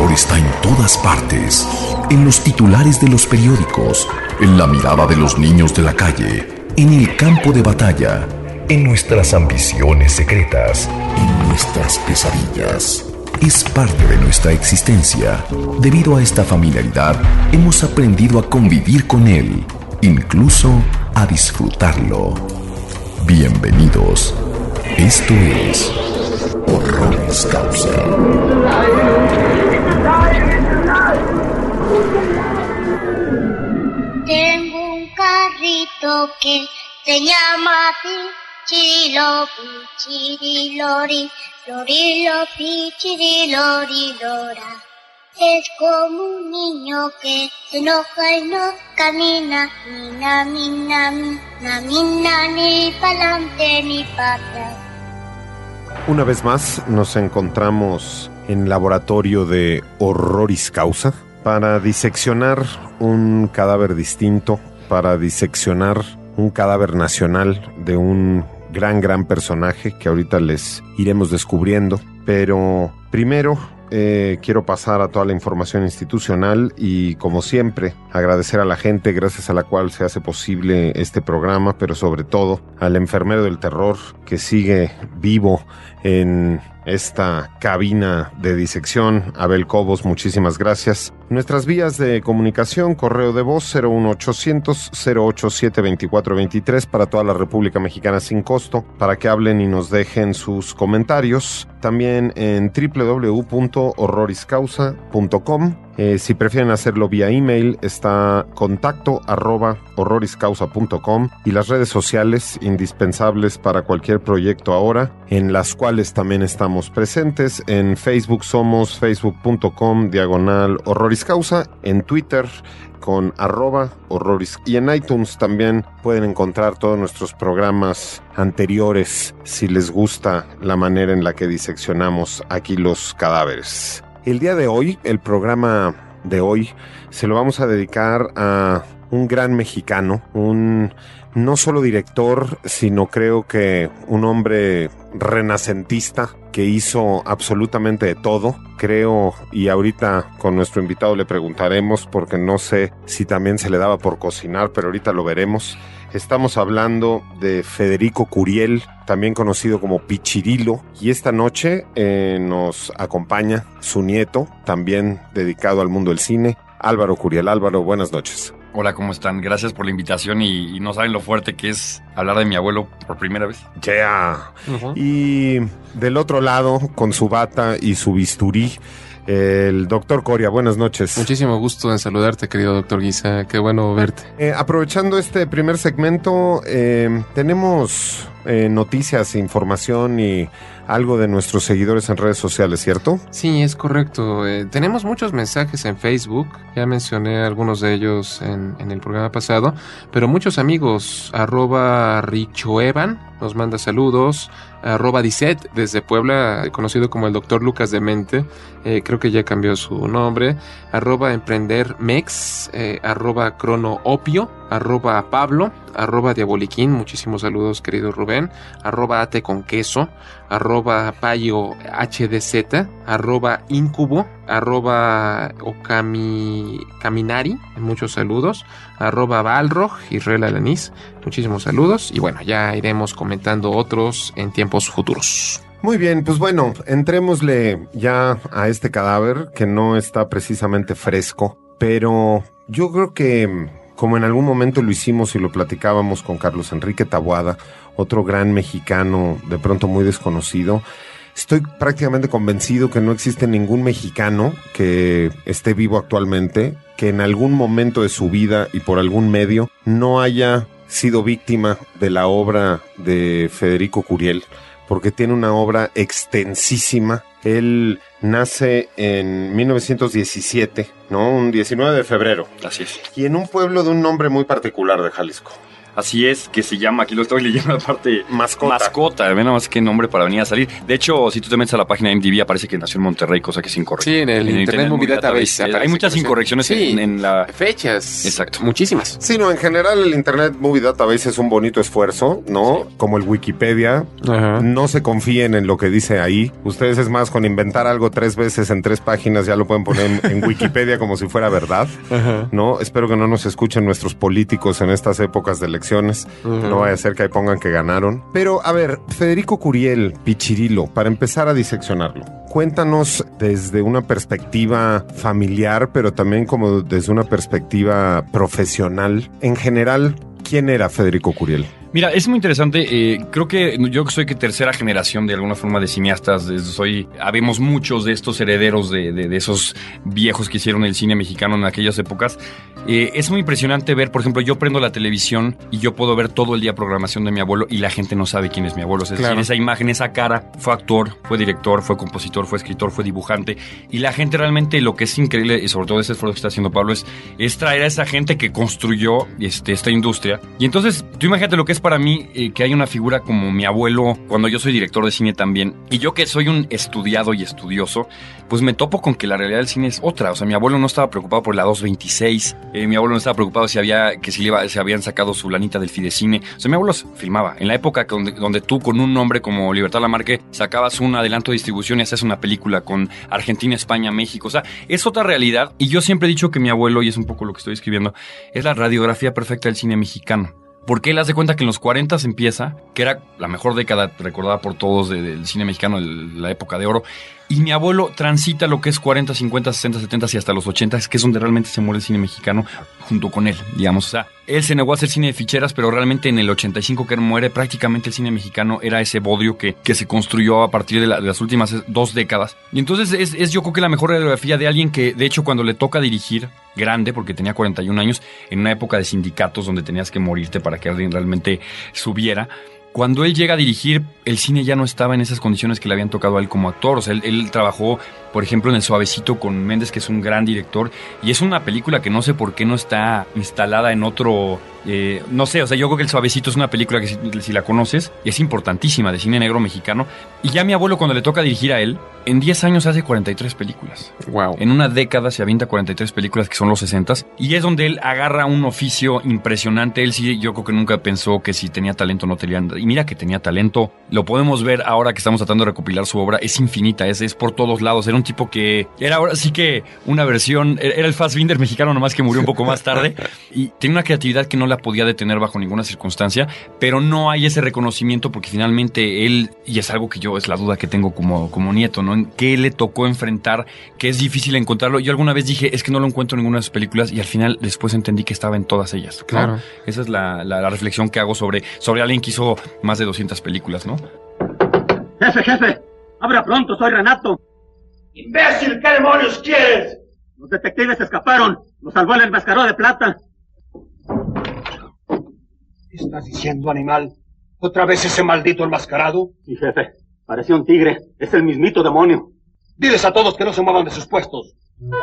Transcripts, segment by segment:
horror está en todas partes, en los titulares de los periódicos, en la mirada de los niños de la calle, en el campo de batalla, en nuestras ambiciones secretas, en nuestras pesadillas. Es parte de nuestra existencia. Debido a esta familiaridad, hemos aprendido a convivir con él, incluso a disfrutarlo. Bienvenidos. Esto es Horroris Causa. Tengo un carrito que se llama Chirilopi, Chirilori, Lorilopi, Chirilorilora. Es como un niño que se enoja y no camina, ni pa'lante ni para atrás. Una vez más nos encontramos en laboratorio de Horroris Causa para diseccionar un cadáver distinto, para diseccionar un cadáver nacional de un gran personaje que ahorita les iremos descubriendo. Pero primero quiero pasar a toda la información institucional y, como siempre, agradecer a la gente gracias a la cual se hace posible este programa, pero sobre todo al enfermero del terror que sigue vivo en esta cabina de disección, Abel Cobos, muchísimas gracias. Nuestras vías de comunicación: correo de voz 01800-087-2423 para toda la República Mexicana sin costo, para que hablen y nos dejen sus comentarios. También en www.horroriscausa.com. Si prefieren hacerlo vía email, está contacto@horroriscausa.com, y las redes sociales indispensables para cualquier proyecto ahora, en las cuales también estamos presentes. En Facebook somos facebook.com/horroriscausa, en Twitter con @horroris, y en iTunes también pueden encontrar todos nuestros programas anteriores si les gusta la manera en la que diseccionamos aquí los cadáveres. El día de hoy, el programa de hoy, se lo vamos a dedicar a un gran mexicano, un no solo director, sino creo que un hombre renacentista que hizo absolutamente de todo. Creo, y ahorita con nuestro invitado le preguntaremos, porque no sé si también se le daba por cocinar, pero ahorita lo veremos. Estamos hablando de Federico Curiel, también conocido como Pichirilo, y esta noche nos acompaña su nieto, también dedicado al mundo del cine, Álvaro Curiel. Álvaro, buenas noches. Hola, ¿cómo están? Gracias por la invitación y no saben lo fuerte que es hablar de mi abuelo por primera vez. Yeah. Y del otro lado, con su bata y su bisturí, el doctor Coria. Buenas noches. Muchísimo gusto en saludarte, querido doctor Guisa. Qué bueno verte. Aprovechando este primer segmento, tenemos noticias, información y algo de nuestros seguidores en redes sociales, ¿cierto? Sí, es correcto. Tenemos muchos mensajes en Facebook. Ya mencioné algunos de ellos en el programa pasado, pero muchos amigos. @Richoevan nos manda saludos. @Dicet desde Puebla, conocido como el doctor Lucas Demente, creo que ya cambió su nombre. @EmprenderMex, @CronoOpio, @Pablo, @Diaboliquín, muchísimos saludos, querido Rubén. @AteConQueso, @PayoHDZ, @Incubo, @Caminari, muchos saludos. @Balrog, Israel Alanis, muchísimos saludos. Y bueno, ya iremos comentando otros en tiempos futuros. Muy bien, pues bueno, entrémosle ya a este cadáver que no está precisamente fresco, pero yo creo que, como en algún momento lo hicimos y lo platicábamos con Carlos Enrique Taboada, otro gran mexicano de pronto muy desconocido, estoy prácticamente convencido que no existe ningún mexicano que esté vivo actualmente que en algún momento de su vida y por algún medio no haya sido víctima de la obra de Federico Curiel, porque tiene una obra extensísima. Él nace en 1917, ¿no? Un 19 de febrero. Así es. Y en un pueblo de un nombre muy particular de Jalisco. Así es, que se llama, aquí lo estoy leyendo, aparte, Mascota. Ve nada más qué nombre para venir a salir. De hecho, si tú te metes a la página de MTV, aparece que nació en Monterrey, cosa que es incorrecta. Sí, en el Internet Movie Database. Hay muchas incorrecciones en la... Fechas. Exacto. Muchísimas. Sí, no, en general el Internet Movie Database es un bonito esfuerzo, ¿no? Sí. Como el Wikipedia. Ajá. No se confíen en lo que dice ahí. Ustedes, es más, con inventar algo 3 veces en 3 páginas ya lo pueden poner en Wikipedia como si fuera verdad, Ajá. ¿no? Espero que no nos escuchen nuestros políticos en estas épocas de elecciones. No vaya a ser que ahí pongan que ganaron. Pero, a ver, Federico Curiel, Pichirilo, para empezar a diseccionarlo, cuéntanos desde una perspectiva familiar, pero también como desde una perspectiva profesional. En general, ¿quién era Federico Curiel? Mira, es muy interesante. Creo que yo soy tercera generación de alguna forma de cineastas. Habemos muchos de estos herederos de esos viejos que hicieron el cine mexicano en aquellas épocas. Es muy impresionante ver, por ejemplo, yo prendo la televisión y yo puedo ver todo el día programación de mi abuelo y la gente no sabe quién es mi abuelo. Es decir, esa imagen, esa cara, fue actor, fue director, fue compositor, fue escritor, fue dibujante. Y la gente realmente, lo que es increíble, y sobre todo ese esfuerzo que está haciendo Pablo, es traer a esa gente que construyó esta industria. Y entonces, tú imagínate lo que es para mí que hay una figura como mi abuelo, cuando yo soy director de cine también, y yo que soy un estudiado y estudioso, pues me topo con que la realidad del cine es otra. O sea, mi abuelo no estaba preocupado por la 226, mi abuelo no estaba preocupado se habían sacado su lanita del Fidecine. O sea, mi abuelo filmaba. En la época donde tú con un nombre como Libertad Lamarque sacabas un adelanto de distribución y hacías una película con Argentina, España, México. O sea, es otra realidad. Y yo siempre he dicho que mi abuelo, y es un poco lo que estoy escribiendo, es la radiografía perfecta del cine mexicano. Porque él hace cuenta que en los 40 empieza, que era la mejor década recordada por todos del cine mexicano, la época de oro. Y mi abuelo transita lo que es 40, 50, 60, 70 y hasta los 80, que es donde realmente se muere el cine mexicano junto con él, digamos. O sea, él se negó a hacer cine de ficheras, pero realmente en el 85 que él muere, prácticamente el cine mexicano era ese bodrio que se construyó a partir de las últimas 2 décadas. Y entonces es yo creo que la mejor radiografía de alguien que, de hecho, cuando le toca dirigir grande, porque tenía 41 años, en una época de sindicatos donde tenías que morirte para que alguien realmente subiera. Cuando él llega a dirigir, el cine ya no estaba en esas condiciones que le habían tocado a él como actor. O sea, él trabajó, por ejemplo, en El Suavecito con Méndez, que es un gran director. Y es una película que no sé por qué no está instalada en otro... no sé, o sea, yo creo que El Suavecito es una película que si la conoces, es importantísima, de cine negro mexicano. Y ya mi abuelo, cuando le toca dirigir a él, en 10 años hace 43 películas. Wow. En una década se avienta 43 películas, que son los 60s. Y es donde él agarra un oficio impresionante. Él sí, yo creo que nunca pensó que si tenía talento no tenía... Y mira que tenía talento. Lo podemos ver ahora que estamos tratando de recopilar su obra. Es infinita, es por todos lados. Era un tipo que era ahora sí que una versión... Era el Fassbinder mexicano, nomás que murió un poco más tarde. Y tenía una creatividad que no la podía detener bajo ninguna circunstancia. Pero no hay ese reconocimiento porque finalmente él... Y es algo que yo, es la duda que tengo como nieto, ¿no? ¿En qué le tocó enfrentar? Que es difícil encontrarlo. Yo alguna vez dije, es que no lo encuentro en ninguna de sus películas. Y al final después entendí que estaba en todas ellas, ¿no? Claro. Esa es la reflexión que hago sobre alguien que hizo más de 200 películas, ¿no? Jefe, abra pronto, soy Renato. ¡Imbécil! ¿Qué demonios quieres? Los detectives escaparon, nos salvó el enmascarado de plata. ¿Qué estás diciendo, animal? ¿Otra vez ese maldito enmascarado? Sí, jefe, parecía un tigre, es el mismito demonio. Diles a todos que no se muevan de sus puestos.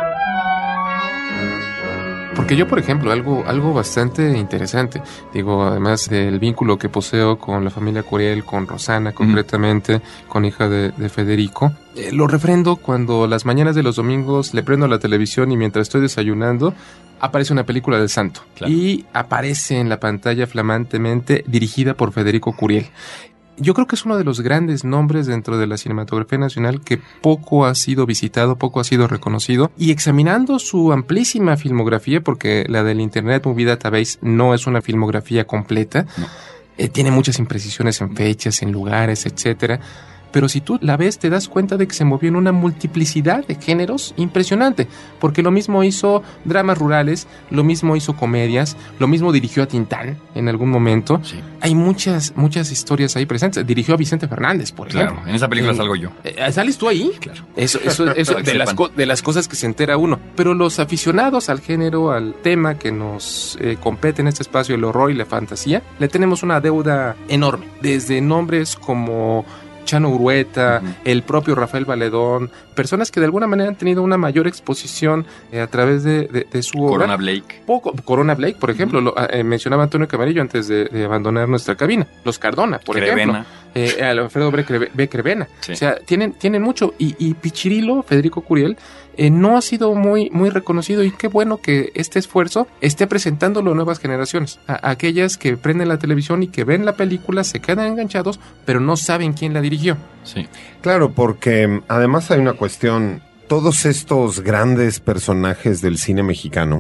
Porque yo, por ejemplo, algo bastante interesante, digo, además del vínculo que poseo con la familia Curiel, con Rosana concretamente, con hija de Federico, lo refrendo cuando las mañanas de los domingos le prendo la televisión y mientras estoy desayunando aparece una película del santo. Claro. Y aparece en la pantalla flamantemente dirigida por Federico Curiel. Yo creo que es uno de los grandes nombres dentro de la cinematografía nacional que poco ha sido visitado, poco ha sido reconocido. Y examinando su amplísima filmografía, porque la del Internet Movie Database no es una filmografía completa, no. Tiene muchas imprecisiones en fechas, en lugares, etcétera. Pero si tú la ves, te das cuenta de que se movió en una multiplicidad de géneros impresionante, porque lo mismo hizo dramas rurales, lo mismo hizo comedias, lo mismo dirigió a Tintán en algún momento. Sí. Hay muchas historias ahí presentes. Dirigió a Vicente Fernández, por ejemplo. Claro, en esa película salgo yo. ¿Sales tú ahí? Claro. Eso de las cosas que se entera uno. Pero los aficionados al género, al tema que nos compete en este espacio, el horror y la fantasía, le tenemos una deuda enorme. Desde nombres como Chano Urueta, el propio Rafael Valedón, personas que de alguna manera han tenido una mayor exposición a través de su obra. Corona Blake, por ejemplo, mencionaba Antonio Camarillo antes de abandonar nuestra cabina. Los Cardona, por ejemplo. Alfredo B. Crevena. Sí. O sea, tienen mucho. Y Pichirilo, Federico Curiel, no ha sido muy reconocido, y qué bueno que este esfuerzo esté presentándolo a nuevas generaciones, a aquellas que prenden la televisión y que ven la película, se quedan enganchados, pero no saben quién la dirigió. Sí. Claro, porque además hay una cuestión, todos estos grandes personajes del cine mexicano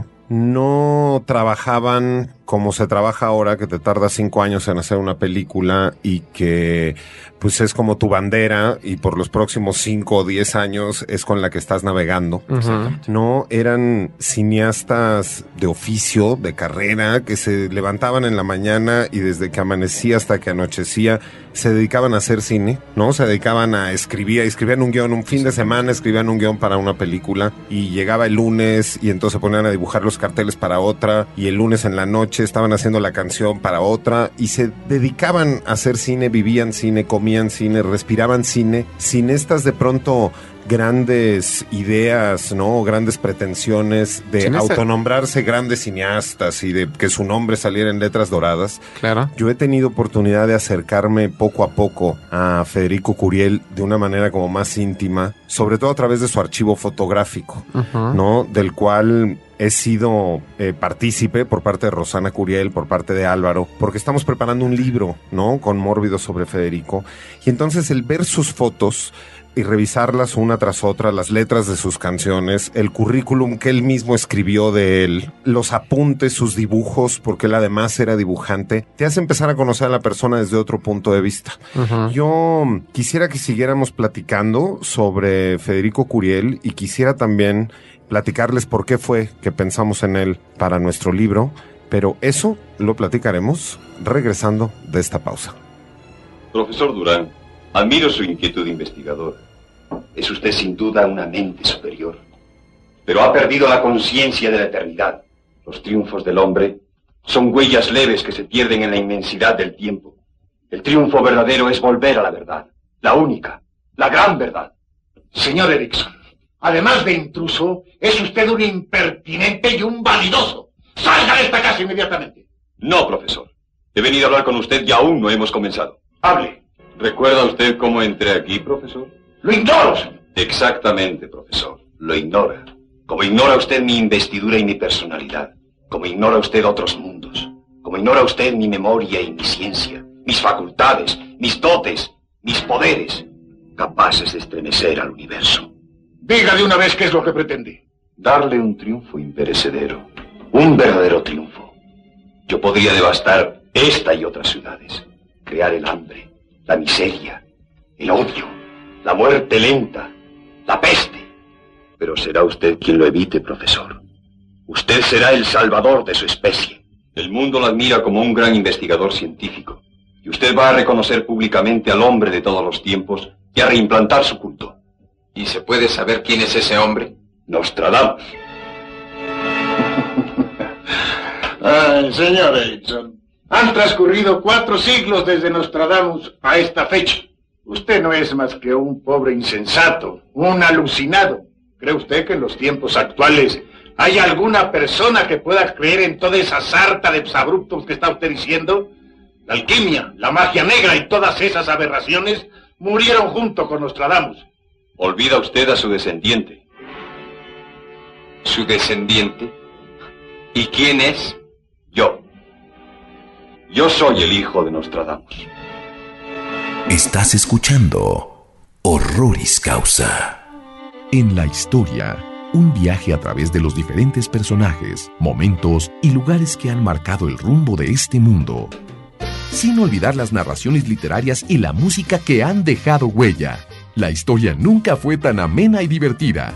no trabajaban como se trabaja ahora, que te tarda 5 años en hacer una película y que pues es como tu bandera y por los próximos 5 o 10 años es con la que estás navegando. No, eran cineastas de oficio, de carrera, que se levantaban en la mañana y desde que amanecía hasta que anochecía se dedicaban a hacer cine, ¿no? Se dedicaban a escribían un guión, un fin de semana escribían un guión para una película y llegaba el lunes y entonces se ponían a dibujar los carteles para otra, y el lunes en la noche estaban haciendo la canción para otra, y se dedicaban a hacer cine, vivían cine, comían cine, respiraban cine, sin estas de pronto grandes ideas, ¿no? Grandes pretensiones de autonombrarse grandes cineastas y de que su nombre saliera en letras doradas. Claro. Yo he tenido oportunidad de acercarme poco a poco a Federico Curiel de una manera como más íntima, sobre todo a través de su archivo fotográfico, ¿no? Del cual he sido partícipe por parte de Rosana Curiel, por parte de Álvaro, porque estamos preparando un libro, ¿no? Con Mórbido sobre Federico. Y entonces el ver sus fotos y revisarlas una tras otra, las letras de sus canciones, el currículum que él mismo escribió de él, los apuntes, sus dibujos, porque él además era dibujante, te hace empezar a conocer a la persona desde otro punto de vista. Yo quisiera que siguiéramos platicando sobre Federico Curiel y quisiera también platicarles por qué fue que pensamos en él para nuestro libro, pero eso lo platicaremos regresando de esta pausa. Profesor Durán, admiro su inquietud investigadora. Es usted sin duda una mente superior, pero ha perdido la conciencia de la eternidad. Los triunfos del hombre son huellas leves que se pierden en la inmensidad del tiempo. El triunfo verdadero es volver a la verdad, la única, la gran verdad. Señor Erickson, además de intruso, es usted un impertinente y un vanidoso. ¡Salga de esta casa inmediatamente! No, profesor. He venido a hablar con usted y aún no hemos comenzado. Hable. ¿Recuerda usted cómo entré aquí, profesor? ¡Lo ignoro, señor! Exactamente, profesor. Lo ignora. Como ignora usted mi investidura y mi personalidad. Como ignora usted otros mundos. Como ignora usted mi memoria y mi ciencia. Mis facultades, mis dotes, mis poderes. Capaces de estremecer al universo. Diga de una vez qué es lo que pretende. Darle un triunfo imperecedero. Un verdadero triunfo. Yo podría devastar esta y otras ciudades. Crear el hambre, la miseria, el odio, la muerte lenta, la peste. Pero será usted quien lo evite, profesor. Usted será el salvador de su especie. El mundo lo admira como un gran investigador científico. Y usted va a reconocer públicamente al hombre de todos los tiempos y a reimplantar su culto. ¿Y se puede saber quién es ese hombre? Nostradamus. Ay, señor Erickson. Han transcurrido 4 siglos desde Nostradamus a esta fecha. Usted no es más que un pobre insensato, un alucinado. ¿Cree usted que en los tiempos actuales hay alguna persona que pueda creer en toda esa sarta de exabruptos que está usted diciendo? La alquimia, la magia negra y todas esas aberraciones murieron junto con Nostradamus. Olvida usted a su descendiente. ¿Su descendiente? ¿Y quién es? Yo. Yo soy el hijo de Nostradamus. Estás escuchando Horroris Causa. En la historia, un viaje a través de los diferentes personajes, momentos y lugares que han marcado el rumbo de este mundo. Sin olvidar las narraciones literarias y la música que han dejado huella. La historia nunca fue tan amena y divertida.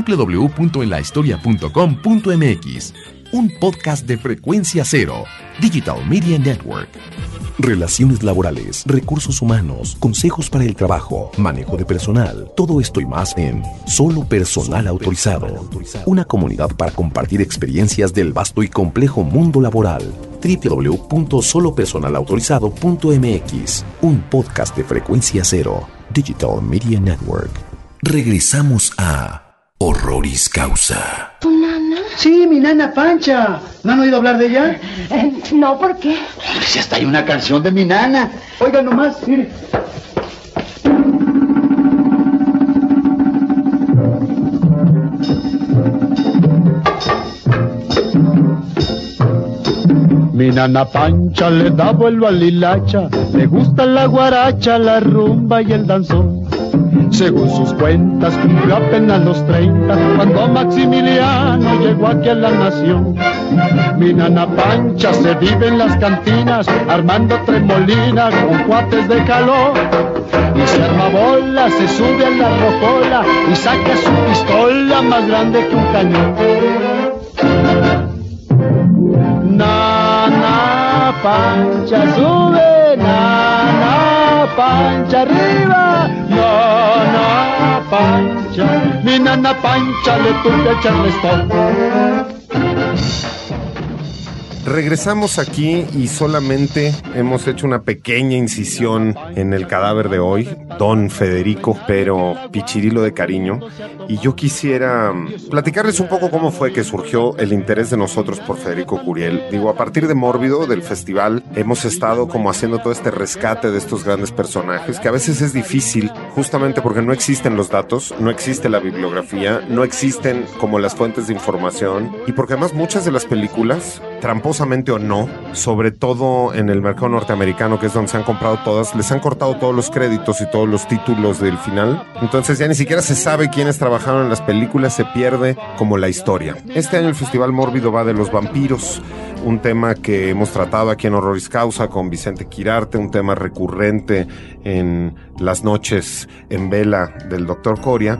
www.enlahistoria.com.mx. Un podcast de Frecuencia Cero, Digital Media Network. Relaciones laborales, recursos humanos, consejos para el trabajo, manejo de personal, todo esto y más en Solo Personal Autorizado. Una comunidad para compartir experiencias del vasto y complejo mundo laboral. www.solopersonalautorizado.mx. Un podcast de Frecuencia Cero. Digital Media Network. Regresamos a Horroris Causa. ¿Tu nana? Sí, mi nana Pancha. ¿No han oído hablar de ella? No, ¿por qué? Si hasta hay una canción de mi nana. Oigan nomás, mire. Mi nana Pancha le da vuelo al hilacha, le gusta la guaracha, la rumba y el danzón. Según sus cuentas, cumplió apenas los 30 cuando Maximiliano llegó aquí a la nación. Mi nana Pancha se vive en las cantinas, armando tremolinas con cuates de calor. Y se arma bola, se sube a la rocola y saca su pistola más grande que un cañón. Nana Pancha sube, Nana Pancha arriba, Nana Pancha, mi Nana Pancha le toca echarle stop. Regresamos aquí y solamente hemos hecho una pequeña incisión en el cadáver de hoy, Don Federico, pero Pichirilo de cariño. Y yo quisiera platicarles un poco cómo fue que surgió el interés de nosotros por Federico Curiel. Digo, a partir de Mórbido, del festival, hemos estado como haciendo todo este rescate de estos grandes personajes, que a veces es difícil, justamente porque no existen los datos, no existe la bibliografía, no existen como las fuentes de información, y porque además muchas de las películas, tramposamente o no, sobre todo en el mercado norteamericano, que es donde se han comprado todas, les han cortado todos los créditos y todos los títulos del final. Entonces ya ni siquiera se sabe quiénes trabajaron en las películas, se pierde como la historia. Este año el Festival Mórbido va de los vampiros, un tema que hemos tratado aquí en Horroris Causa con Vicente Quirarte, un tema recurrente en las noches en vela del Dr. Coria.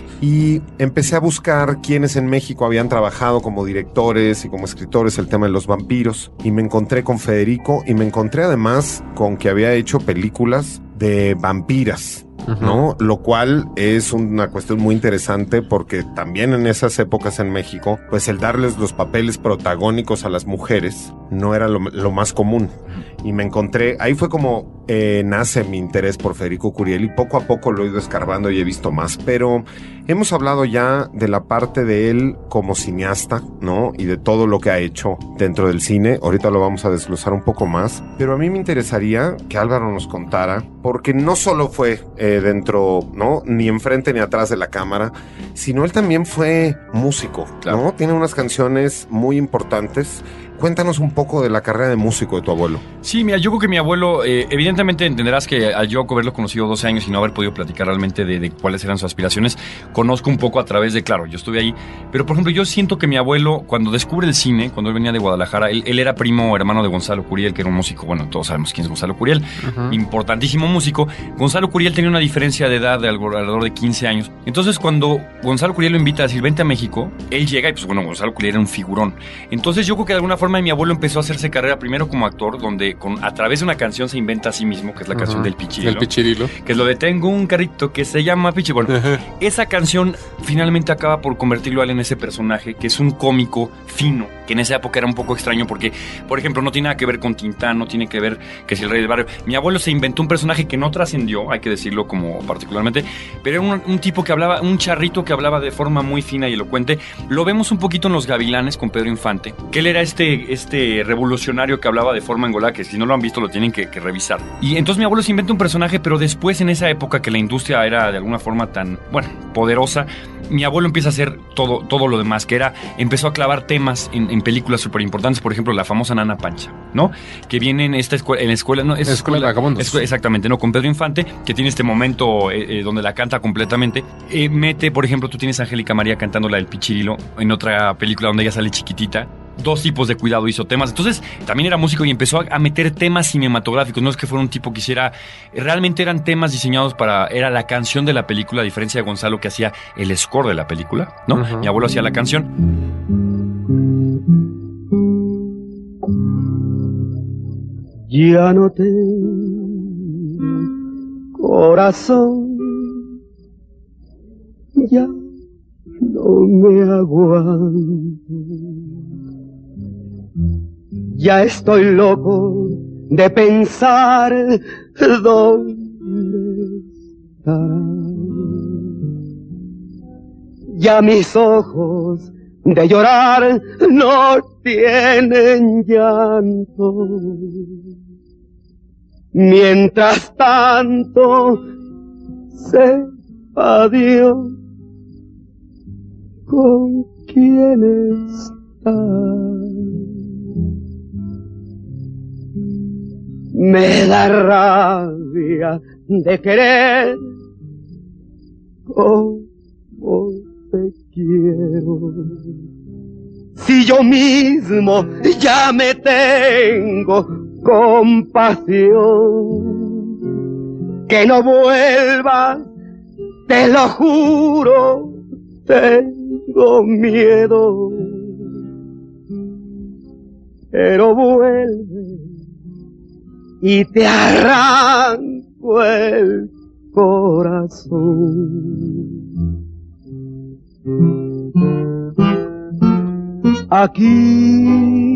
Y empecé a buscar quiénes en México habían trabajado como directores y como escritores el tema de los vampiros. Y me encontré con Federico y me encontré además con que había hecho películas de vampiras, ¿no? Lo cual es una cuestión muy interesante porque también en esas épocas en México, pues el darles los papeles protagónicos a las mujeres no era lo más común. Y me encontré, ahí fue como nace mi interés por Federico Curiel y poco a poco lo he ido escarbando y he visto más. Pero hemos hablado ya de la parte de él como cineasta, ¿no? Y de todo lo que ha hecho dentro del cine. Ahorita lo vamos a desglosar un poco más. Pero a mí me interesaría que Álvaro nos contara, porque no solo fue dentro, ¿no? Ni enfrente ni atrás de la cámara, sino él también fue músico, claro, ¿no? Tiene unas canciones muy importantes. Cuéntanos un poco de la carrera de músico de tu abuelo. Sí, mira, yo creo que mi abuelo, evidentemente entenderás que al yo haberlo conocido 12 años y no haber podido platicar realmente de cuáles eran sus aspiraciones, conozco un poco a través de, claro, yo estuve ahí, pero por ejemplo yo siento que mi abuelo, cuando descubre el cine, cuando él venía de Guadalajara, él era primo hermano de Gonzalo Curiel, que era un músico, bueno, todos sabemos quién es Gonzalo Curiel, importantísimo músico. Gonzalo Curiel tenía una diferencia de edad de alrededor de 15 años, entonces cuando Gonzalo Curiel lo invita a decir, vente a México, él llega y pues bueno, Gonzalo Curiel era un figurón. Entonces yo creo que de alguna forma mi abuelo empezó a hacerse carrera primero como actor, donde a través de una canción se inventa a sí mismo, que es la canción del Pichirilo. El Pichirilo. Que es lo de tengo un carrito que se llama Pichirilo. Bueno, esa canción finalmente acaba por convertirlo a él en ese personaje, que es un cómico fino, que en esa época era un poco extraño porque, por ejemplo, no tiene nada que ver con Tintán, no tiene que ver que si el rey del barrio. Mi abuelo se inventó un personaje que no trascendió, hay que decirlo como particularmente, pero era un tipo que hablaba, un charrito que hablaba de forma muy fina y elocuente. Lo vemos un poquito en Los Gavilanes con Pedro Infante, que él era este revolucionario que hablaba de forma engolada, que si no lo han visto lo tienen que revisar. Y entonces mi abuelo se inventa un personaje, pero después en esa época que la industria era de alguna forma tan, bueno, poderosa, mi abuelo empieza a hacer todo lo demás, que era, empezó a clavar temas en películas súper importantes, por ejemplo, la famosa Nana Pancha, ¿no? Que viene en la escuela, no, es Escuela de Vagabundos. Exactamente, ¿no? Con Pedro Infante, que tiene este momento donde la canta completamente. Mete, por ejemplo, tú tienes a Angélica María cantando la del Pichirilo, en otra película donde ella sale chiquitita. Dos tipos de cuidado hizo temas. Entonces también era músico y empezó a meter temas cinematográficos. No es que fuera un tipo que hiciera, realmente eran temas diseñados era la canción de la película, a diferencia de Gonzalo, que hacía el score de la película, ¿no? Mi abuelo hacía la canción. Ya no tengo corazón, ya no me aguanto. Ya estoy loco de pensar dónde Ya mis ojos de llorar no tienen llanto. Mientras tanto, sepa Dios con quién está. Me da rabia de querer como te quiero. Si yo mismo ya me tengo compasión, que no vuelvas, te lo juro, tengo miedo. Pero vuelve y te arranco el corazón. Aquí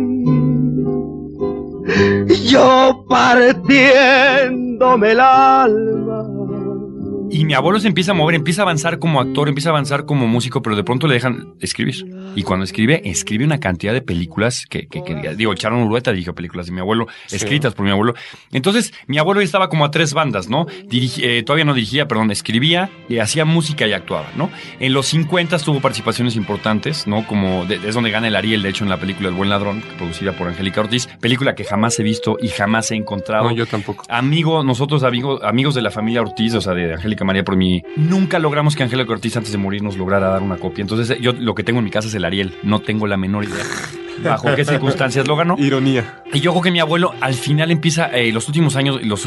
yo partiéndome el alma. Y mi abuelo se empieza a mover, empieza a avanzar como actor, empieza a avanzar como músico, pero de pronto le dejan escribir. Y cuando escribe una cantidad de películas que digo, Charo Urueta dirigió películas de mi abuelo, escritas por mi abuelo. Entonces, mi abuelo estaba como a 3 bandas, ¿no? Todavía no dirigía, hacía música y actuaba, ¿no? En los 50 tuvo participaciones importantes, ¿no? Como es donde gana el Ariel, de hecho, en la película El Buen Ladrón, producida por Angélica Ortiz, película que jamás he visto y jamás he encontrado. No, yo tampoco. Amigos de la familia Ortiz, o sea, de Angélica María por mí, nunca logramos que Angélica Ortiz antes de morir nos lograra dar una copia. Entonces yo lo que tengo en mi casa es el Ariel, no tengo la menor idea bajo qué circunstancias lo ganó. Ironía. Y yo creo que mi abuelo al final empieza, los últimos años de los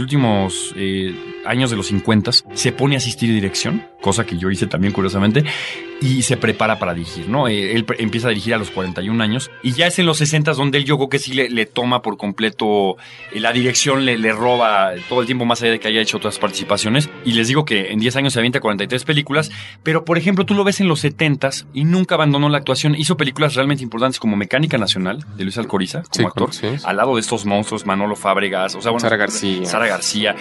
50 se pone a asistir dirección, cosa que yo hice también curiosamente, y se prepara para dirigir, ¿no? Él empieza a dirigir a los 41 años y ya es en los 60 donde él, yo creo que sí le toma por completo la dirección, le roba todo el tiempo, más allá de que haya hecho otras participaciones. Y les digo que en 10 años se avienta 43 películas, pero por ejemplo tú lo ves en los 70s y nunca abandonó la actuación. Hizo películas realmente importantes como Mecánica Nacional de Luis Alcoriza como actor, al lado de estos monstruos, Manolo Fábregas, o sea, bueno, Sara García.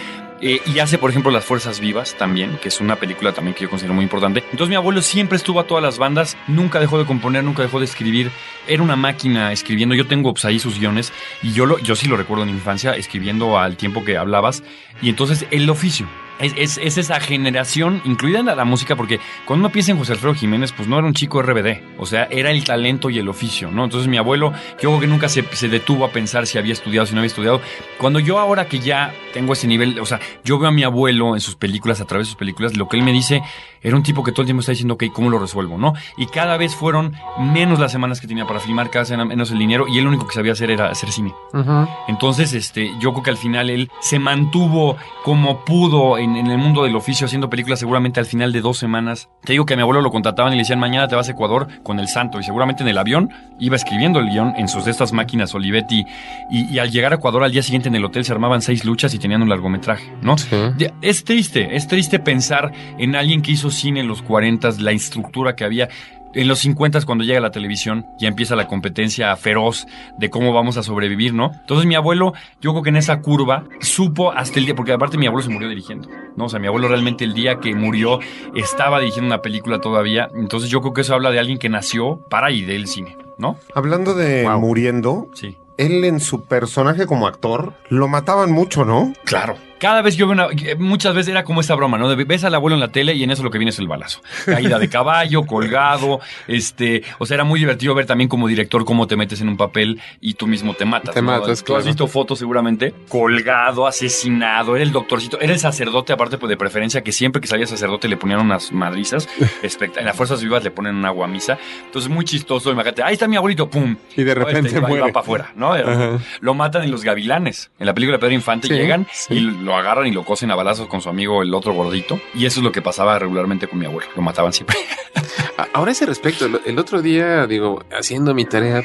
Y hace, por ejemplo, Las Fuerzas Vivas también, que es una película también que yo considero muy importante. Entonces mi abuelo siempre estuvo a todas las bandas, nunca dejó de componer, nunca dejó de escribir. Era una máquina escribiendo. Yo tengo pues, ahí sus guiones y yo sí lo recuerdo en mi infancia escribiendo al tiempo que hablabas. Y entonces el oficio. Es esa generación, incluida en la música, porque cuando uno piensa en José Alfredo Jiménez, pues no era un chico RBD, o sea, era el talento y el oficio, ¿no? Entonces mi abuelo, yo creo que nunca se detuvo a pensar si había estudiado, si no había estudiado. Cuando yo ahora que ya tengo ese nivel, o sea, yo veo a mi abuelo en sus películas, a través de sus películas, lo que él me dice, era un tipo que todo el tiempo está diciendo, ok, ¿cómo lo resuelvo, no? Y cada vez fueron menos las semanas que tenía para filmar, cada vez era menos el dinero, y él lo único que sabía hacer era hacer cine. Uh-huh. Entonces, yo creo que al final él se mantuvo como pudo en el mundo del oficio haciendo películas. Seguramente al final de 2 semanas, te digo que a mi abuelo lo contrataban y le decían, mañana te vas a Ecuador con El Santo, y seguramente en el avión iba escribiendo el guión en sus de estas máquinas Olivetti, y al llegar a Ecuador al día siguiente en el hotel se armaban 6 luchas y tenían un largometraje, ¿no? Sí. Es triste pensar en alguien que hizo cine en los 40s, la estructura que había. En los 50s, cuando llega la televisión, ya empieza la competencia feroz de cómo vamos a sobrevivir, ¿no? Entonces mi abuelo, yo creo que en esa curva, supo hasta el día, porque aparte mi abuelo se murió dirigiendo, ¿no? O sea, mi abuelo realmente el día que murió estaba dirigiendo una película todavía. Entonces yo creo que eso habla de alguien que nació para y del cine, ¿no? Hablando de muriendo, sí. Él en su personaje como actor, lo mataban mucho, ¿no? Claro. Cada vez yo veo muchas veces era como esta broma, ¿no? Ves al abuelo en la tele y en eso lo que viene es el balazo. Caída de caballo, colgado, o sea, era muy divertido ver también como director cómo te metes en un papel y tú mismo te matas. Te matas, Tú has visto fotos seguramente, colgado, asesinado, era el doctorcito, era el sacerdote, aparte pues, de preferencia, que siempre que salía sacerdote le ponían unas madrizas, en las Fuerzas Vivas le ponen una aguamisa. Entonces muy chistoso, imagínate, ahí está mi abuelito, pum. Y de repente muere. Va para afuera, ¿no? Lo matan en Los Gavilanes. En la película de Pedro Infante llegan y lo agarran y lo cosen a balazos con su amigo el otro gordito, y eso es lo que pasaba regularmente con mi abuelo, lo mataban siempre. Ahora ese respecto, el otro día, haciendo mi tarea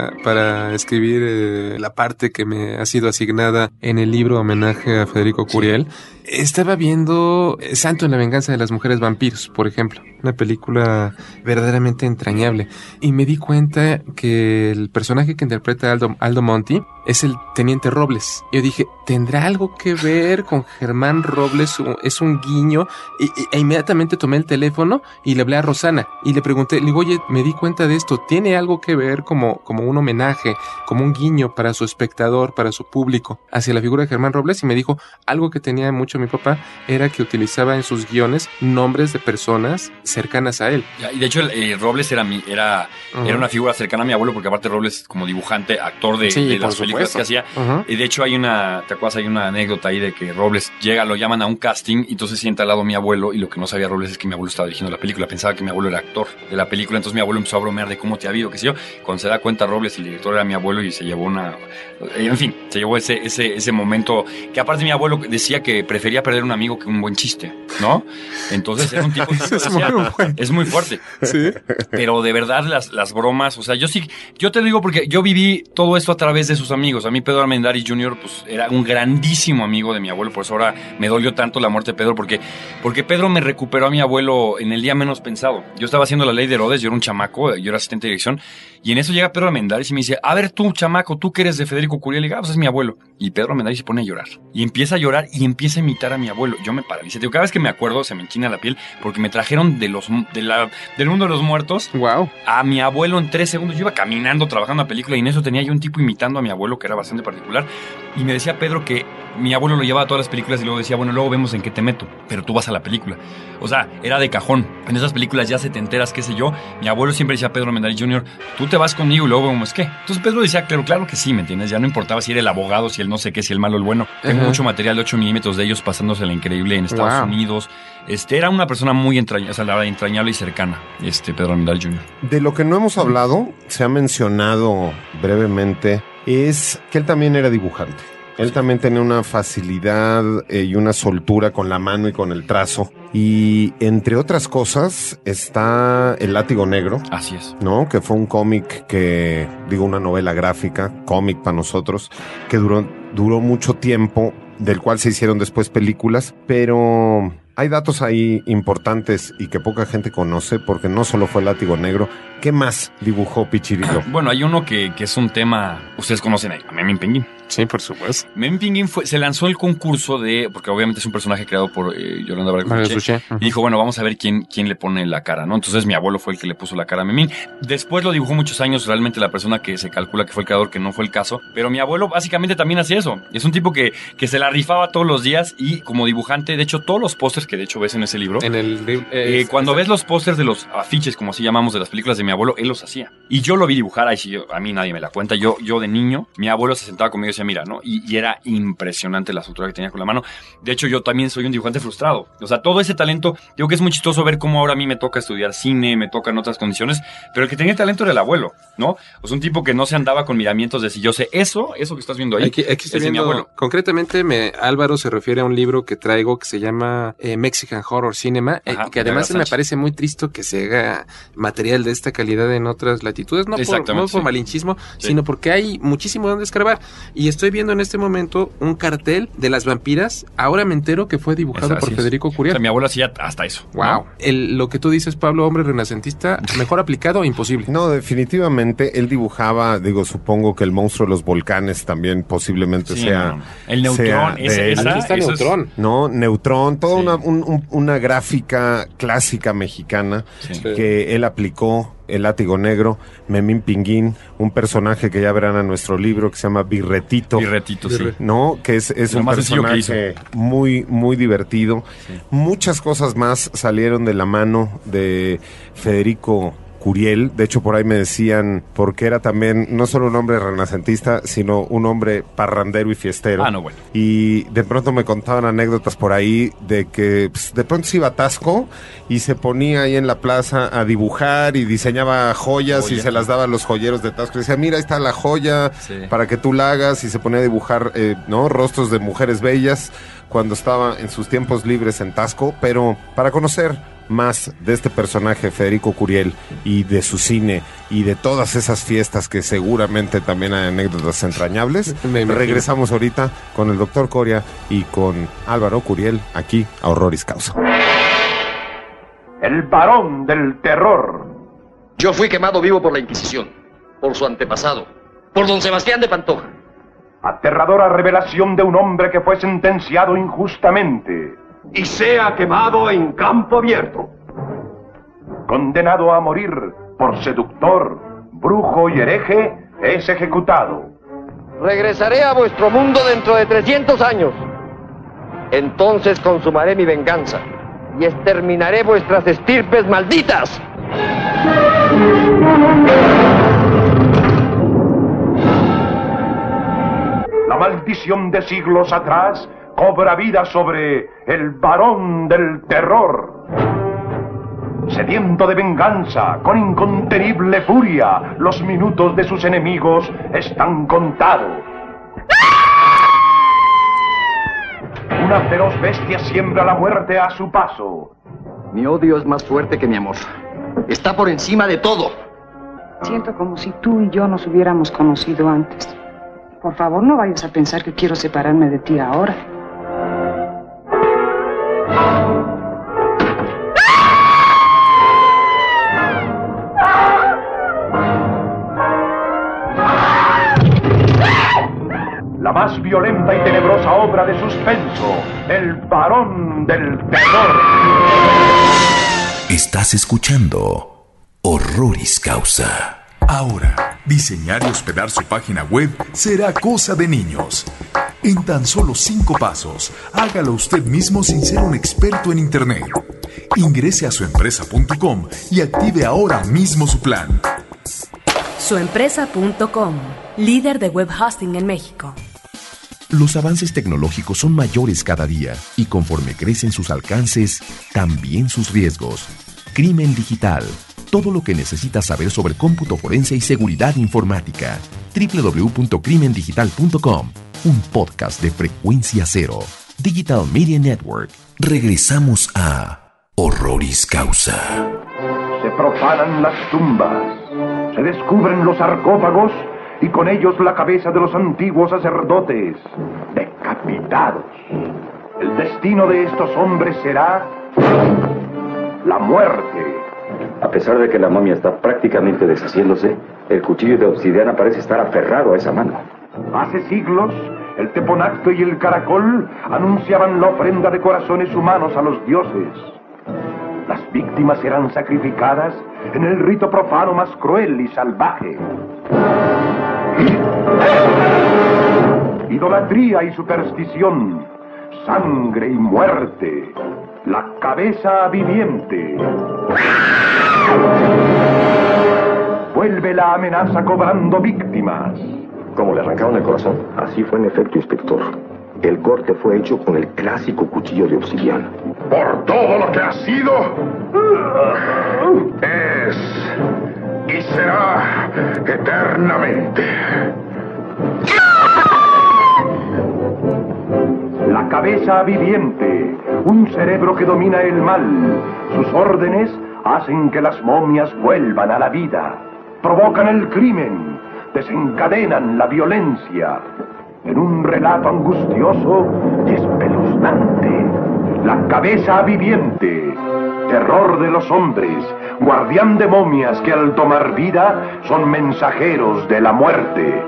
para escribir la parte que me ha sido asignada en el libro homenaje a Federico Curiel, Estaba viendo Santo en la venganza de las mujeres vampiros, por ejemplo. Una película verdaderamente entrañable. Y me di cuenta que el personaje que interpreta Aldo Monti es el Teniente Robles. Yo dije, ¿tendrá algo que ver con Germán Robles? Es un guiño. E inmediatamente tomé el teléfono y le hablé a Rosana. Y le pregunté, le digo, oye, me di cuenta de esto. ¿Tiene algo que ver como un homenaje, como un guiño para su espectador, para su público, hacia la figura de Germán Robles? Y me dijo, algo que tenía mucho mi papá era que utilizaba en sus guiones nombres de personas cercanas a él. Y de hecho, Robles era una figura cercana a mi abuelo, porque aparte Robles, como dibujante, actor de las películas que hacía. Y de hecho, ¿te acuerdas? Hay una anécdota ahí de que Robles llega, lo llaman a un casting, y entonces sienta al lado mi abuelo, y lo que no sabía Robles es que mi abuelo estaba dirigiendo la película. Pensaba que mi abuelo era actor de la película, entonces mi abuelo empezó a bromear de cómo te ha habido, qué sé yo. Cuando se da cuenta Robles, el director era mi abuelo, y se llevó se llevó ese momento, que aparte mi abuelo decía que prefería perder un amigo que un buen chiste, ¿no? Entonces era un tipo que es muy fuerte. Sí. Pero de verdad las bromas, o sea, yo te digo porque yo viví todo esto a través de sus amigos. A mí Pedro Armendáriz Jr. pues era un grandísimo amigo de mi abuelo, por eso ahora me dolió tanto la muerte de Pedro, porque Pedro me recuperó a mi abuelo en el día menos pensado. Yo estaba haciendo La Ley de Herodes, yo era un chamaco, yo era asistente de dirección, y en eso llega Pedro Armendáriz y me dice, a ver tú, chamaco, tú que eres de Federico Curiel. Y digo, pues es mi abuelo. Y Pedro Armendáriz se pone a llorar. Y empieza a llorar y empieza a imitar a mi abuelo. Yo me paralicé. Digo, cada vez que me acuerdo se me enchina la piel, porque me trajeron del mundo de los muertos a mi abuelo en 3 segundos. Yo iba caminando, trabajando en la película, y en eso tenía yo un tipo imitando a mi abuelo que era bastante particular. Y me decía Pedro que mi abuelo lo llevaba a todas las películas y luego decía, bueno, luego vemos en qué te meto, pero tú vas a la película. O sea, era de cajón. En esas películas ya se te enteras, qué sé yo. Mi abuelo siempre decía a Pedro Armendáriz Jr., tú te vas conmigo y luego vemos qué. Entonces Pedro decía, claro que sí, ¿me entiendes? Ya no importaba si era el abogado, si el no sé qué, si el malo o el bueno. Tengo mucho material de 8 milímetros de ellos pasándose la increíble en Estados Unidos. Era una persona muy entrañable y cercana, Pedro Armendáriz Jr. De lo que no hemos hablado, se ha mencionado brevemente, es que él también era dibujante. Él también tenía una facilidad y una soltura con la mano y con el trazo. Y entre otras cosas está El Látigo Negro. Así es. ¿No? Que fue un cómic una novela gráfica, cómic para nosotros, que duró mucho tiempo, del cual se hicieron después películas, pero hay datos ahí importantes y que poca gente conoce, porque no solo fue El Látigo Negro. ¿Qué más dibujó Pichirilo? Bueno, hay uno que es un tema, ustedes conocen a Memín Pinguín. Sí, por supuesto. Memín Pinguín se lanzó el concurso porque obviamente es un personaje creado por Yolanda Vargas. Y dijo, bueno, vamos a ver quién le pone la cara, ¿no? Entonces mi abuelo fue el que le puso la cara a Memín. Después lo dibujó muchos años realmente la persona que se calcula que fue el creador, que no fue el caso. Pero mi abuelo básicamente también hacía eso. Es un tipo que se la rifaba todos los días, y como dibujante, de hecho, todos los pósters que de hecho ves en ese libro, cuando ves los pósters de los afiches, como así llamamos, de las películas de mi abuelo, él los hacía. Y yo lo vi dibujar, a mí nadie me la cuenta. Yo de niño, mi abuelo se sentaba conmigo y decía, mira, ¿no? Y era impresionante la soltura que tenía con la mano. De hecho, yo también soy un dibujante frustrado. O sea, todo ese talento, digo que es muy chistoso ver cómo ahora a mí me toca estudiar cine, me toca en otras condiciones, pero el que tenía talento era el abuelo, ¿no? O sea, un tipo que no se andaba con miramientos de si yo sé eso que estás viendo ahí, aquí estoy viendo, mi abuelo. Concretamente, Álvaro se refiere a un libro que traigo que se llama Mexican Horror Cinema, que además me parece muy triste que se haga material de esta calidad en otras latitudes, no por malinchismo, sino porque hay muchísimo donde escarbar. Y estoy viendo en este momento un cartel de las vampiras. Ahora me entero que fue dibujado por Federico Curiel. O sea, mi abuelo hacía hasta eso. Wow. ¿No? Lo que tú dices, Pablo, hombre renacentista, mejor aplicado o imposible. No, definitivamente él dibujaba, supongo que el monstruo de los volcanes también posiblemente sea. No. El Neutrón, aquí está Neutrón. No, Neutrón, toda una gráfica clásica mexicana que él aplicó. El Látigo Negro, Memín Pinguín, un personaje que ya verán en nuestro libro que se llama Birretito. Birretito, sí. ¿No? Que es un personaje muy, muy divertido. Sí. Muchas cosas más salieron de la mano de Federico Curiel. De hecho, por ahí me decían, porque era también no solo un hombre renacentista, sino un hombre parrandero y fiestero. Ah, no, bueno. Y de pronto me contaban anécdotas por ahí de que de pronto se iba a Tasco y se ponía ahí en la plaza a dibujar y diseñaba joyas y se las daba a los joyeros de Tasco. Y decía, mira, ahí está la joya para que tú la hagas, y se ponía a dibujar rostros de mujeres bellas cuando estaba en sus tiempos libres en Tasco. Pero para conocer más de este personaje Federico Curiel y de su cine y de todas esas fiestas que seguramente también hay anécdotas entrañables, regresamos ahorita con el Dr. Coria y con Álvaro Curiel aquí a Horroris Causa. El varón del terror. Yo fui quemado vivo por la Inquisición, por su antepasado, por don Sebastián de Pantoja. Aterradora revelación de un hombre que fue sentenciado injustamente y sea quemado en campo abierto. Condenado a morir por seductor, brujo y hereje, es ejecutado. Regresaré a vuestro mundo dentro de 300 años. Entonces consumaré mi venganza y exterminaré vuestras estirpes malditas. La maldición de siglos atrás cobra vida sobre el varón del terror. Sediento de venganza, con incontenible furia, los minutos de sus enemigos están contados. Una feroz bestia siembra la muerte a su paso. Mi odio es más fuerte que mi amor. Está por encima de todo. Siento como si tú y yo nos hubiéramos conocido antes. Por favor, no vayas a pensar que quiero separarme de ti ahora. La más violenta y tenebrosa obra de suspenso, el varón del terror. Estás escuchando Horroris Causa. Ahora, diseñar y hospedar su página web será cosa de niños. En tan solo 5 pasos, hágalo usted mismo sin ser un experto en Internet. Ingrese a suempresa.com y active ahora mismo su plan. Suempresa.com, líder de web hosting en México. Los avances tecnológicos son mayores cada día y conforme crecen sus alcances, también sus riesgos. Crimen digital. Todo lo que necesitas saber sobre cómputo forense y seguridad informática. www.crimendigital.com. Un podcast de Frecuencia Cero. Digital Media Network. Regresamos a Horroris Causa. Se profanan las tumbas, se descubren los sarcófagos y con ellos la cabeza de los antiguos sacerdotes, decapitados. El destino de estos hombres será la muerte. A pesar de que la momia está prácticamente deshaciéndose, el cuchillo de obsidiana parece estar aferrado a esa mano. Hace siglos, el teponacto y el caracol anunciaban la ofrenda de corazones humanos a los dioses. Las víctimas eran sacrificadas en el rito profano más cruel y salvaje. Idolatría y superstición, sangre y muerte, la cabeza viviente. Vuelve la amenaza cobrando víctimas. Como le arrancaron el corazón, así fue en efecto, inspector. El corte fue hecho con el clásico cuchillo de obsidiana. Por todo lo que ha sido, es y será eternamente. La cabeza viviente, un cerebro que domina el mal. Sus órdenes hacen que las momias vuelvan a la vida. Provocan el crimen, desencadenan la violencia. En un relato angustioso y espeluznante. La cabeza viviente, terror de los hombres, guardián de momias que al tomar vida son mensajeros de la muerte.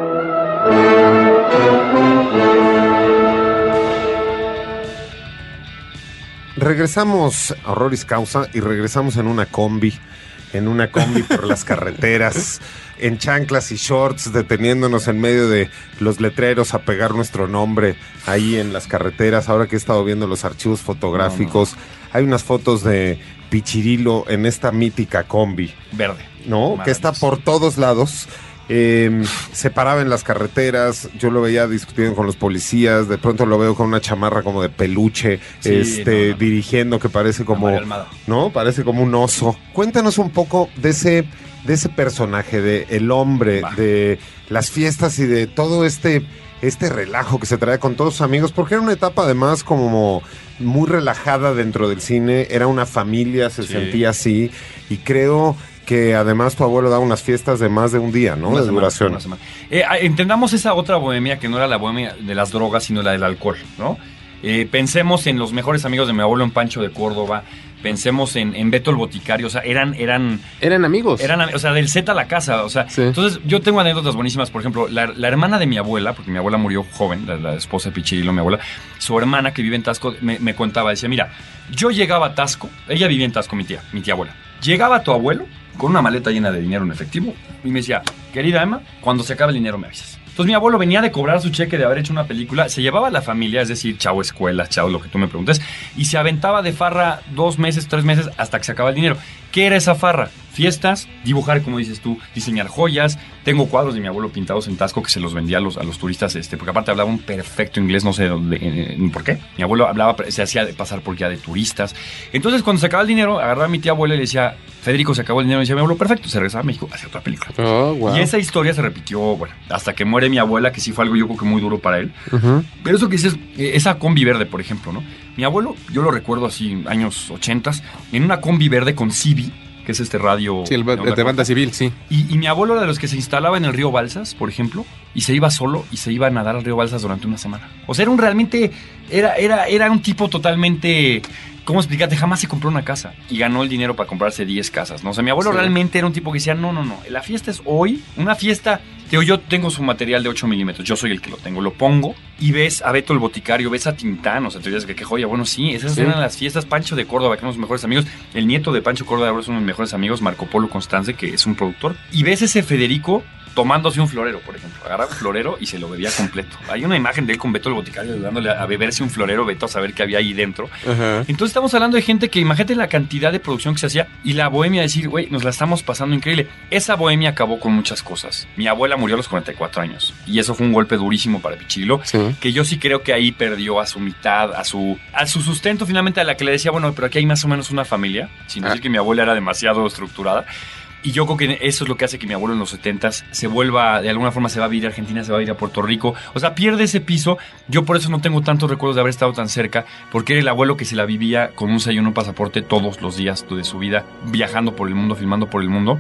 Regresamos a Horroris Causa y regresamos en una combi por las carreteras, en chanclas y shorts, deteniéndonos en medio de los letreros a pegar nuestro nombre ahí en las carreteras. Ahora que he estado viendo los archivos fotográficos, hay unas fotos de Pichirilo en esta mítica combi. Verde. ¿No? Que está por todos lados. Se paraba en las carreteras, yo lo veía discutiendo con los policías, de pronto lo veo con una chamarra como de peluche, dirigiendo, que parece como, ¿no? Parece como un oso. Cuéntanos un poco de ese personaje, de el hombre, de las fiestas y de todo este este relajo que se traía con todos sus amigos, porque era una etapa además como muy relajada dentro del cine, era una familia, se sentía así, y creo que además tu abuelo daba unas fiestas de más de un día, ¿no? De duración. Entendamos esa otra bohemia que no era la bohemia de las drogas, sino la del alcohol, ¿no? Pensemos en los mejores amigos de mi abuelo en Pancho de Córdoba, pensemos en Beto el Boticario, o sea, eran amigos. O sea, del Z a la casa, o sea, entonces yo tengo anécdotas buenísimas, por ejemplo, la hermana de mi abuela, porque mi abuela murió joven, la esposa de Pichirilo, mi abuela, su hermana que vive en Tasco, me contaba, decía, mira, yo llegaba a Tasco, ella vivía en Tasco, mi tía abuela, llegaba tu abuelo con una maleta llena de dinero en efectivo y me decía, querida Emma, cuando se acabe el dinero me avisas. Entonces mi abuelo venía de cobrar su cheque de haber hecho una película, se llevaba a la familia, es decir, chao escuelas, chao lo que tú me preguntes, y se aventaba de farra 2 meses, 3 meses hasta que se acaba el dinero. ¿Qué era esa farra? Fiestas, dibujar, como dices tú, diseñar joyas. Tengo cuadros de mi abuelo pintados en Tasco que se los vendía a los turistas, porque aparte hablaba un perfecto inglés, no sé por qué. Mi abuelo se hacía pasar por guía de turistas. Entonces, cuando se acaba el dinero, agarraba a mi tía abuela y le decía, Federico, se acabó el dinero. Y decía, mi abuelo, perfecto, se regresaba a México a hacer otra película. Oh, wow. Y esa historia se repitió, bueno, hasta que muere mi abuela, que sí fue algo yo creo que muy duro para él. Pero eso que dices, esa combi verde, por ejemplo, ¿no? Mi abuelo, yo lo recuerdo así, años 80, en una combi verde con CB, que es este radio... Sí, el de banda civil, sí. Y mi abuelo era de los que se instalaba en el río Balsas, por ejemplo, y se iba solo y se iba a nadar al río Balsas durante una semana. O sea, era un tipo totalmente... ¿Cómo explicarte? Jamás se compró una casa y ganó el dinero para comprarse 10 casas, ¿no? O sea, mi abuelo realmente era un tipo que decía, no, la fiesta es hoy, una fiesta... Yo tengo su material de 8 milímetros, yo soy el que lo tengo, lo pongo y ves a Beto el Boticario, ves a Tintán, o sea, te dices que qué joya, bueno, sí, esas eran las fiestas. Pancho de Córdoba, que son los mejores amigos, el nieto de Pancho Córdoba ahora es uno de mis mejores amigos, Marco Polo Constance, que es un productor, y ves ese Federico tomándose un florero, por ejemplo, agarraba un florero y se lo bebía completo. Hay una imagen de él con Beto el Boticario ayudándole a beberse un florero, Beto a saber qué había ahí dentro. Entonces estamos hablando de gente que, imagínate la cantidad de producción que se hacía y la bohemia, decir, güey, nos la estamos pasando increíble. Esa bohemia acabó con muchas cosas. Mi abuela murió a los 44 años y eso fue un golpe durísimo para Pichirilo, que yo sí creo que ahí perdió a su mitad, a su sustento finalmente, a la que le decía, bueno, pero aquí hay más o menos una familia, sin decir que mi abuela era demasiado estructurada. Y yo creo que eso es lo que hace que mi abuelo en los 70s se vuelva, de alguna forma se va a vivir a Argentina, se va a ir a Puerto Rico. O sea, pierde ese piso. Yo por eso no tengo tantos recuerdos de haber estado tan cerca, porque era el abuelo que se la vivía con un sello en un pasaporte todos los días de su vida, viajando por el mundo, filmando por el mundo.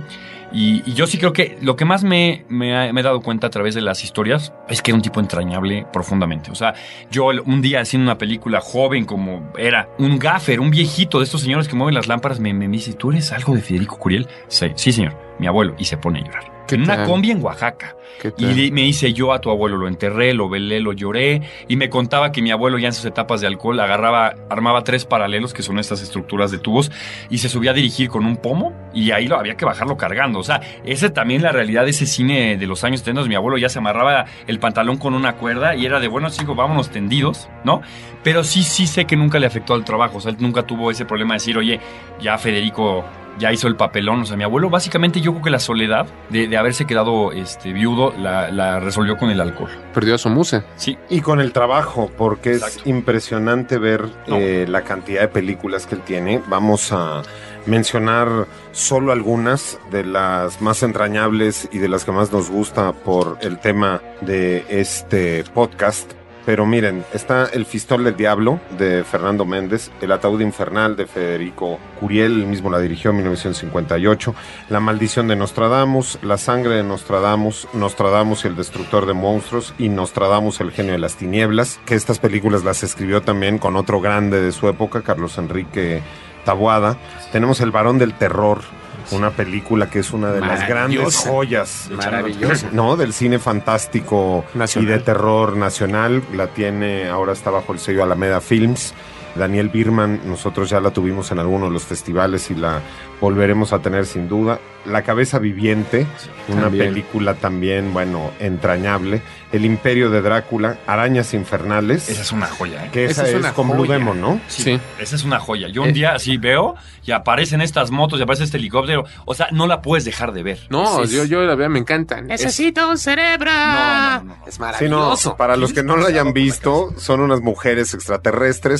Y yo sí creo que lo que más me he dado cuenta a través de las historias es que era un tipo entrañable profundamente. O sea, yo un día haciendo una película joven como era un gaffer, un viejito de estos señores que mueven las lámparas, me dice, ¿tú eres algo de Federico Curiel? Sí, señor, mi abuelo. Y se pone a llorar. En una combi en Oaxaca. Y me dice, yo a tu abuelo lo enterré, lo velé, lo lloré. Y me contaba que mi abuelo ya en sus etapas de alcohol armaba 3 paralelos, que son estas estructuras de tubos, y se subía a dirigir con un pomo, y ahí había que bajarlo cargando. O sea, esa también la realidad de ese cine de los años 70. Mi abuelo ya se amarraba el pantalón con una cuerda y era de, bueno, chicos, vámonos tendidos, ¿no? Pero sí sé que nunca le afectó al trabajo. O sea, él nunca tuvo ese problema de decir, oye, ya Federico ya hizo el papelón. O sea, mi abuelo básicamente, yo creo que la soledad de haberse quedado viudo la resolvió con el alcohol. Perdió a su musa. Sí. Y con el trabajo, porque es impresionante ver la cantidad de películas que él tiene. Vamos a mencionar solo algunas de las más entrañables y de las que más nos gusta por el tema de este podcast. Pero miren, está El Fistol del Diablo, de Fernando Méndez, El Ataúd Infernal, de Federico Curiel, él mismo la dirigió en 1958, La Maldición de Nostradamus, La Sangre de Nostradamus, Nostradamus y el Destructor de Monstruos, y Nostradamus, el Genio de las Tinieblas, que estas películas las escribió también con otro grande de su época, Carlos Enrique Taboada. Tenemos El Varón del Terror, una película que es una de las grandes joyas, ¿no?, del cine fantástico nacional y de terror nacional. La tiene, ahora está bajo el sello Alameda Films. Daniel Birman, nosotros ya la tuvimos en algunos de los festivales y la volveremos a tener sin duda. La Cabeza Viviente, una película también, bueno, entrañable. El Imperio de Drácula, Arañas Infernales. Esa es una joya, ¿eh? Que esa es con Blue Demon, ¿no? Sí, esa es una joya. Yo un día así veo y aparecen estas motos y aparece este helicóptero. O sea, no la puedes dejar de ver. No, yo la veo, me encanta. Necesito un cerebro. No. Es maravilloso. Sí, no, para los que no lo hayan visto, son unas mujeres extraterrestres que en realidad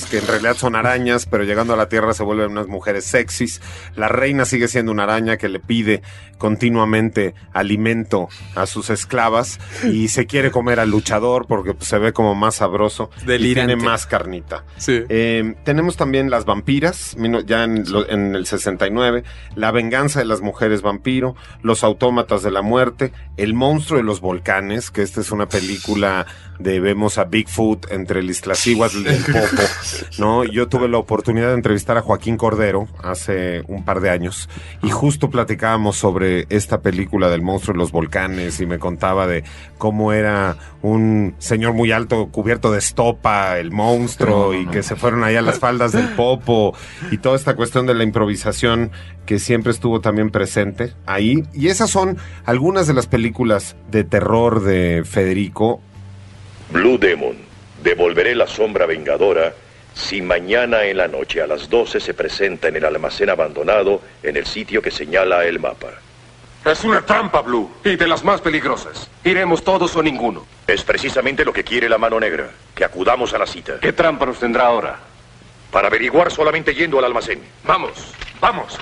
realidad son arañas, pero llegando a la Tierra se vuelven unas mujeres sexys. La reina sigue siendo una araña que le pide continuamente alimento a sus esclavas y se quiere comer al luchador porque pues, se ve como más sabroso. Delirante. Y tiene más carnita. Sí. Tenemos también Las vampiras, ya en el 69, La venganza de las mujeres vampiro, Los autómatas de la muerte, El monstruo de los volcanes, que esta es una película de vemos a Bigfoot entre el Iztaccíhuatl y el Popo, ¿no? Yo tuve la oportunidad de entrevistar a Joaquín Cordero hace un par de años y justo platicábamos sobre esta película del monstruo de los volcanes y me contaba de cómo era un señor muy alto cubierto de estopa, el monstruo, y que se fueron allá a las faldas del Popo y toda esta cuestión de la improvisación que siempre estuvo también presente ahí. Y esas son algunas de las películas de terror de Federico. Blue Demon, devolveré la sombra vengadora si mañana en la noche a las 12 se presenta en el almacén abandonado en el sitio que señala el mapa. Es una trampa, Blue, y de las más peligrosas. ¿Iremos todos o ninguno? Es precisamente lo que quiere la Mano Negra, que acudamos a la cita. ¿Qué trampa nos tendrá ahora? Para averiguar solamente yendo al almacén. Vamos, vamos.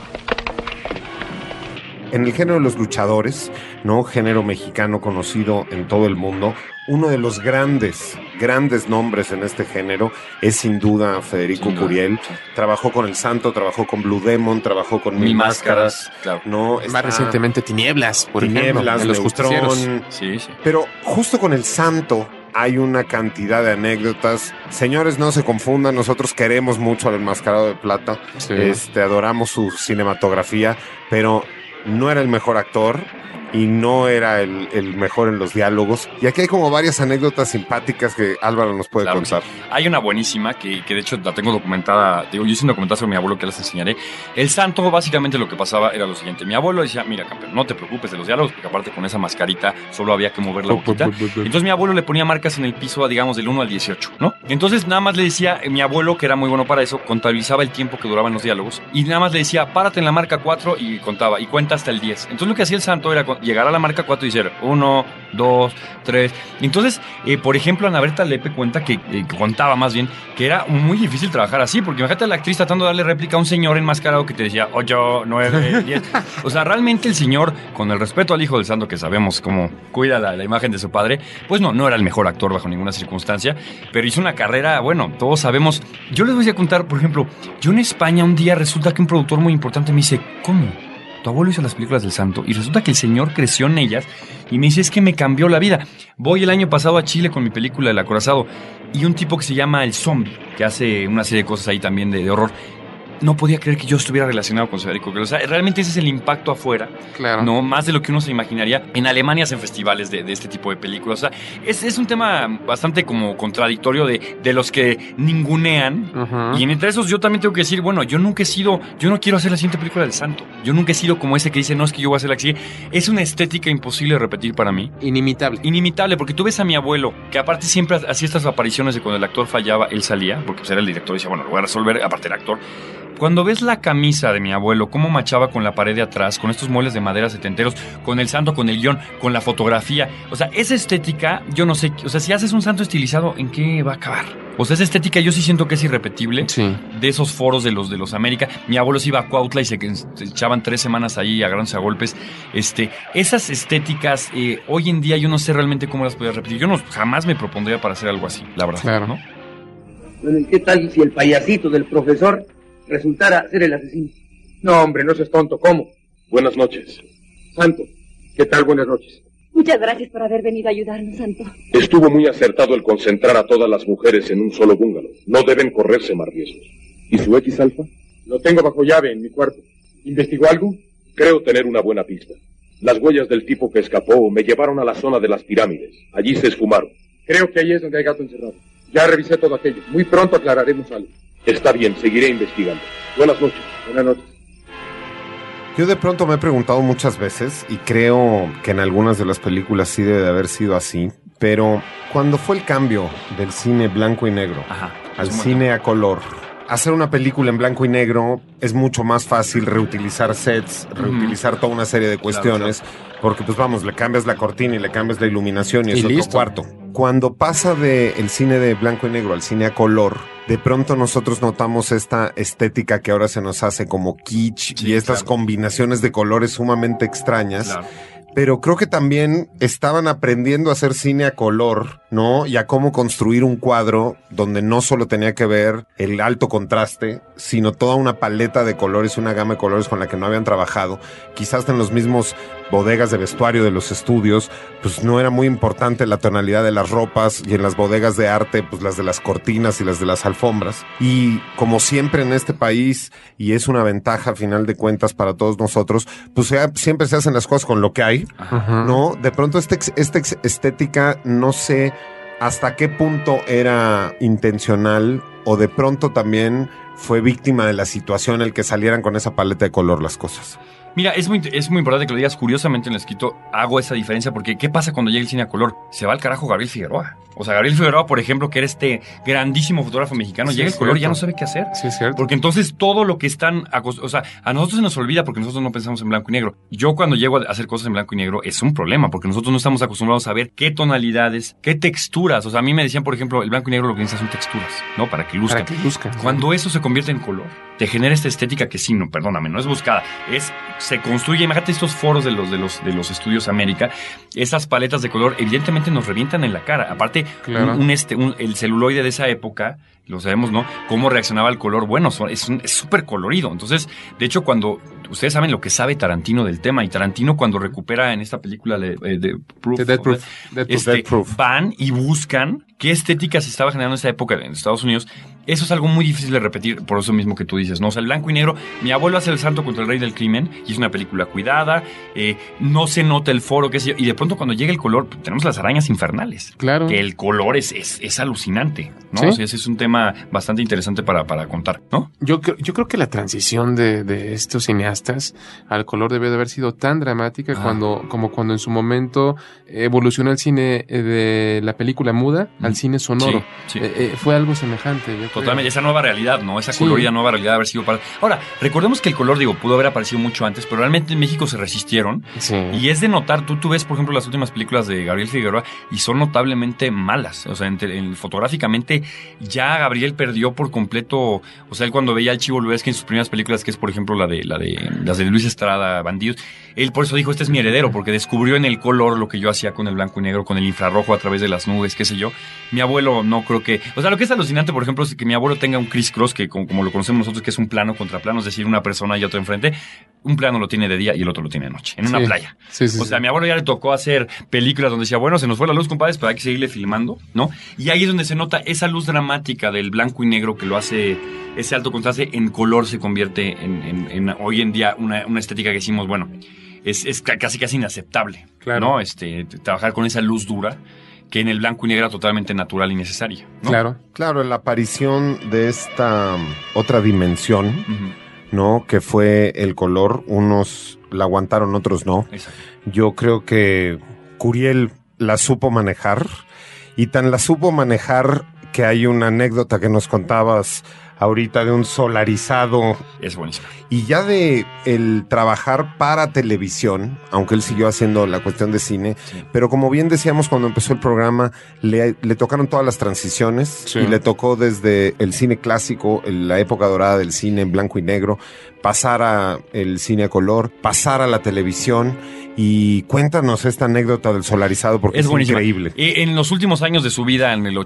En el género de los luchadores, ¿no? Género mexicano conocido en todo el mundo, uno de los grandes nombres en este género es sin duda Federico Curiel. Trabajó con El Santo, trabajó con Blue Demon, trabajó con Mil Máscaras, claro. ¿no? Más recientemente Tinieblas, por ejemplo, en Los Justicieros. Sí, sí. Pero justo con El Santo hay una cantidad de anécdotas. Señores, no se confundan, nosotros queremos mucho al Enmascarado de Plata, sí. Adoramos su cinematografía, pero no era el mejor actor y no era el mejor en los diálogos. Y aquí hay como varias anécdotas simpáticas que Álvaro nos puede contar. Sí. Hay una buenísima que de hecho la tengo documentada. Digo, yo hice un documental sobre mi abuelo que les enseñaré. El Santo, básicamente lo que pasaba era lo siguiente. Mi abuelo decía, mira, campeón, no te preocupes de los diálogos, porque aparte con esa mascarita solo había que mover la boquita. Entonces mi abuelo le ponía marcas en el piso, digamos, del 1 al 18, ¿no? Entonces nada más le decía, mi abuelo, que era muy bueno para eso, contabilizaba el tiempo que duraban los diálogos y nada más le decía, párate en la marca 4 y contaba, y cuenta hasta el 10. Entonces lo que hacía el Santo era llegar a la marca 4 y decir 1, 2, 3. Entonces, por ejemplo, Ana Berta Lepe cuenta que contaba más bien que era muy difícil trabajar así, porque imagínate a la actriz tratando de darle réplica a un señor enmascarado que te decía 8, 9, 10. O sea, realmente el señor, con el respeto al hijo del Santo, que sabemos cómo cuida la imagen de su padre, pues no era el mejor actor bajo ninguna circunstancia, pero hizo una carrera, bueno, todos sabemos. Yo les voy a contar, por ejemplo, yo en España un día resulta que un productor muy importante me dice, ¿cómo? Tu abuelo hizo las películas del Santo y resulta que el señor creció en ellas y me dice, es que me cambió la vida. Voy el año pasado a Chile con mi película El Acorazado y un tipo que se llama El Zombie, que hace una serie de cosas ahí también de horror. No podía creer que yo estuviera relacionado con Federico Curiel. O sea, realmente ese es el impacto afuera. Claro. No, más de lo que uno se imaginaría. En Alemania hacen festivales de este tipo de películas. O sea, es un tema bastante como contradictorio de los que ningunean. Uh-huh. Y entre esos yo también tengo que decir, bueno, yo no quiero hacer la siguiente película del Santo. Yo nunca he sido como ese que dice, no, es que yo voy a hacer la siguiente. Es una estética imposible de repetir para mí. Inimitable, porque tú ves a mi abuelo, que aparte siempre hacía estas apariciones de cuando el actor fallaba, él salía, porque pues era el director y decía, bueno, lo voy a resolver, aparte el actor. Cuando ves la camisa de mi abuelo, cómo machaba con la pared de atrás, con estos muebles de madera setenteros, con el Santo, con el guión, con la fotografía, o sea, esa estética, yo no sé, o sea, si haces un Santo estilizado, ¿en qué va a acabar? O sea, esa estética yo sí siento que es irrepetible. Sí. De esos foros de los América. Mi abuelo se iba a Cuautla y se echaban 3 semanas ahí agarrándose a golpes. Esas estéticas, hoy en día yo no sé realmente cómo las podría repetir. Yo jamás me propondría para hacer algo así, la verdad. Claro. ¿No? Bueno, ¿qué tal si el payasito del profesor resultara ser el asesino? No, hombre, no seas tonto, ¿cómo? Buenas noches. Santo, ¿qué tal? Buenas noches. Muchas gracias por haber venido a ayudarnos, Santo. Estuvo muy acertado el concentrar a todas las mujeres en un solo búngalo. No deben correrse más riesgos. ¿Y su X alfa? Lo tengo bajo llave en mi cuarto. ¿Investigó algo? Creo tener una buena pista. Las huellas del tipo que escapó me llevaron a la zona de las pirámides. Allí se esfumaron. Creo que ahí es donde hay gato encerrado. Ya revisé todo aquello. Muy pronto aclararemos algo. Está bien, seguiré investigando. Buenas noches. Buenas noches. Yo de pronto me he preguntado muchas veces, y creo que en algunas de las películas sí debe de haber sido así, pero cuando fue el cambio del cine blanco y negro al cine a color, hacer una película en blanco y negro es mucho más fácil reutilizar sets, reutilizar toda una serie de cuestiones, porque pues vamos, le cambias la cortina y le cambias la iluminación y es otro cuarto. Cuando pasa del cine de blanco y negro al cine a color, de pronto nosotros notamos esta estética que ahora se nos hace como kitsch y estas combinaciones de colores sumamente extrañas. Claro. Pero creo que también estaban aprendiendo a hacer cine a color, ¿no? Y a cómo construir un cuadro donde no solo tenía que ver el alto contraste, sino toda una paleta de colores, una gama de colores con la que no habían trabajado. Quizás en los mismos bodegas de vestuario de los estudios, pues no era muy importante la tonalidad de las ropas, y en las bodegas de arte, pues las de las cortinas y las de las alfombras. Y como siempre en este país, y es una ventaja a final de cuentas para todos nosotros, pues siempre se hacen las cosas con lo que hay. ¿No? De pronto esta estética, no sé hasta qué punto era intencional o de pronto también fue víctima de la situación el que salieran con esa paleta de color las cosas. Mira, es muy importante que lo digas. Curiosamente en el escrito hago esa diferencia porque ¿qué pasa cuando llega el cine a color? Se va al carajo Gabriel Figueroa. O sea, Gabriel Figueroa, por ejemplo, que era este grandísimo fotógrafo mexicano, llega el color y ya no sabe qué hacer. Sí, es cierto. Porque entonces todo lo que están... O sea, a nosotros se nos olvida porque nosotros no pensamos en blanco y negro. Yo cuando llego a hacer cosas en blanco y negro es un problema porque nosotros no estamos acostumbrados a ver qué tonalidades, qué texturas. O sea, a mí me decían, por ejemplo, el blanco y negro lo que necesitas son texturas, ¿no? Para que luzcan. Cuando eso se convierte en color, te genera esta estética que sí, no, perdóname, no es buscada. Se construye, imagínate estos foros de los estudios América, esas paletas de color evidentemente nos revientan en la cara. Aparte, claro. El celuloide de esa época, lo sabemos, ¿no? Cómo reaccionaba al color. Bueno, es súper colorido. Entonces, de hecho, cuando ustedes saben lo que sabe Tarantino del tema, y Tarantino cuando recupera en esta película de Death Proof, van y buscan qué estética se estaba generando en esa época en Estados Unidos. Eso es algo muy difícil de repetir, por eso mismo que tú dices, ¿no? O sea, el blanco y negro, mi abuelo hace El santo contra el rey del crimen, y es una película cuidada, no se nota el foro, qué sé yo, y de pronto cuando llega el color, tenemos las arañas infernales. Claro. Que el color es alucinante, ¿no? ¿Sí? O sea, ese es un tema bastante interesante para contar, ¿no? Yo creo que la transición de estos cineastas al color debe de haber sido tan dramática como cuando en su momento evolucionó el cine de la película muda al cine sonoro. Sí. Fue algo semejante, yo Totalmente, creo. esa nueva realidad, ¿no? Esa colorida nueva realidad de haber sido para... Ahora, recordemos que el color, pudo haber aparecido mucho antes, pero realmente en México se resistieron. Sí. Y es de notar, tú ves, por ejemplo, las últimas películas de Gabriel Figueroa y son notablemente malas. O sea, fotográficamente ya Gabriel perdió por completo. O sea, él cuando veía al Chivo Lubeski en sus primeras películas, que es, por ejemplo, las de Luis Estrada, Bandidos, él por eso dijo, este es mi heredero, porque descubrió en el color lo que yo hacía con el blanco y negro, con el infrarrojo a través de las nubes, qué sé yo. Mi abuelo no creo que... O sea, lo que es alucinante, por ejemplo, es que mi abuelo tenga un criss-cross, que como lo conocemos nosotros, que es un plano contra plano, es decir, una persona y otra enfrente. Un plano lo tiene de día y el otro lo tiene de noche, en una playa. Sí, o sea, a mi abuelo ya le tocó hacer películas donde decía, bueno, se nos fue la luz, compadres, pero hay que seguirle filmando, ¿no? Y ahí es donde se nota esa luz dramática del blanco y negro que lo hace, ese alto contraste en color se convierte en hoy en día una estética que decimos, bueno, es casi inaceptable, claro, ¿no? Trabajar con esa luz dura que en el blanco y negro era totalmente natural y necesaria, ¿no? Claro, la aparición de esta otra dimensión, ¿no? Que fue el color, unos la aguantaron, otros no. Exacto. Yo creo que Curiel la supo manejar, y tan la supo manejar que hay una anécdota que nos contabas ahorita de un solarizado. Es buenísimo. Y ya de el trabajar para televisión, aunque él siguió haciendo la cuestión de cine, pero como bien decíamos cuando empezó el programa, le tocaron todas las transiciones, y le tocó desde el cine clásico, la época dorada del cine en blanco y negro, pasar a el cine a color, pasar a la televisión. Y cuéntanos esta anécdota del solarizado, porque es increíble. En los últimos años de su vida, en el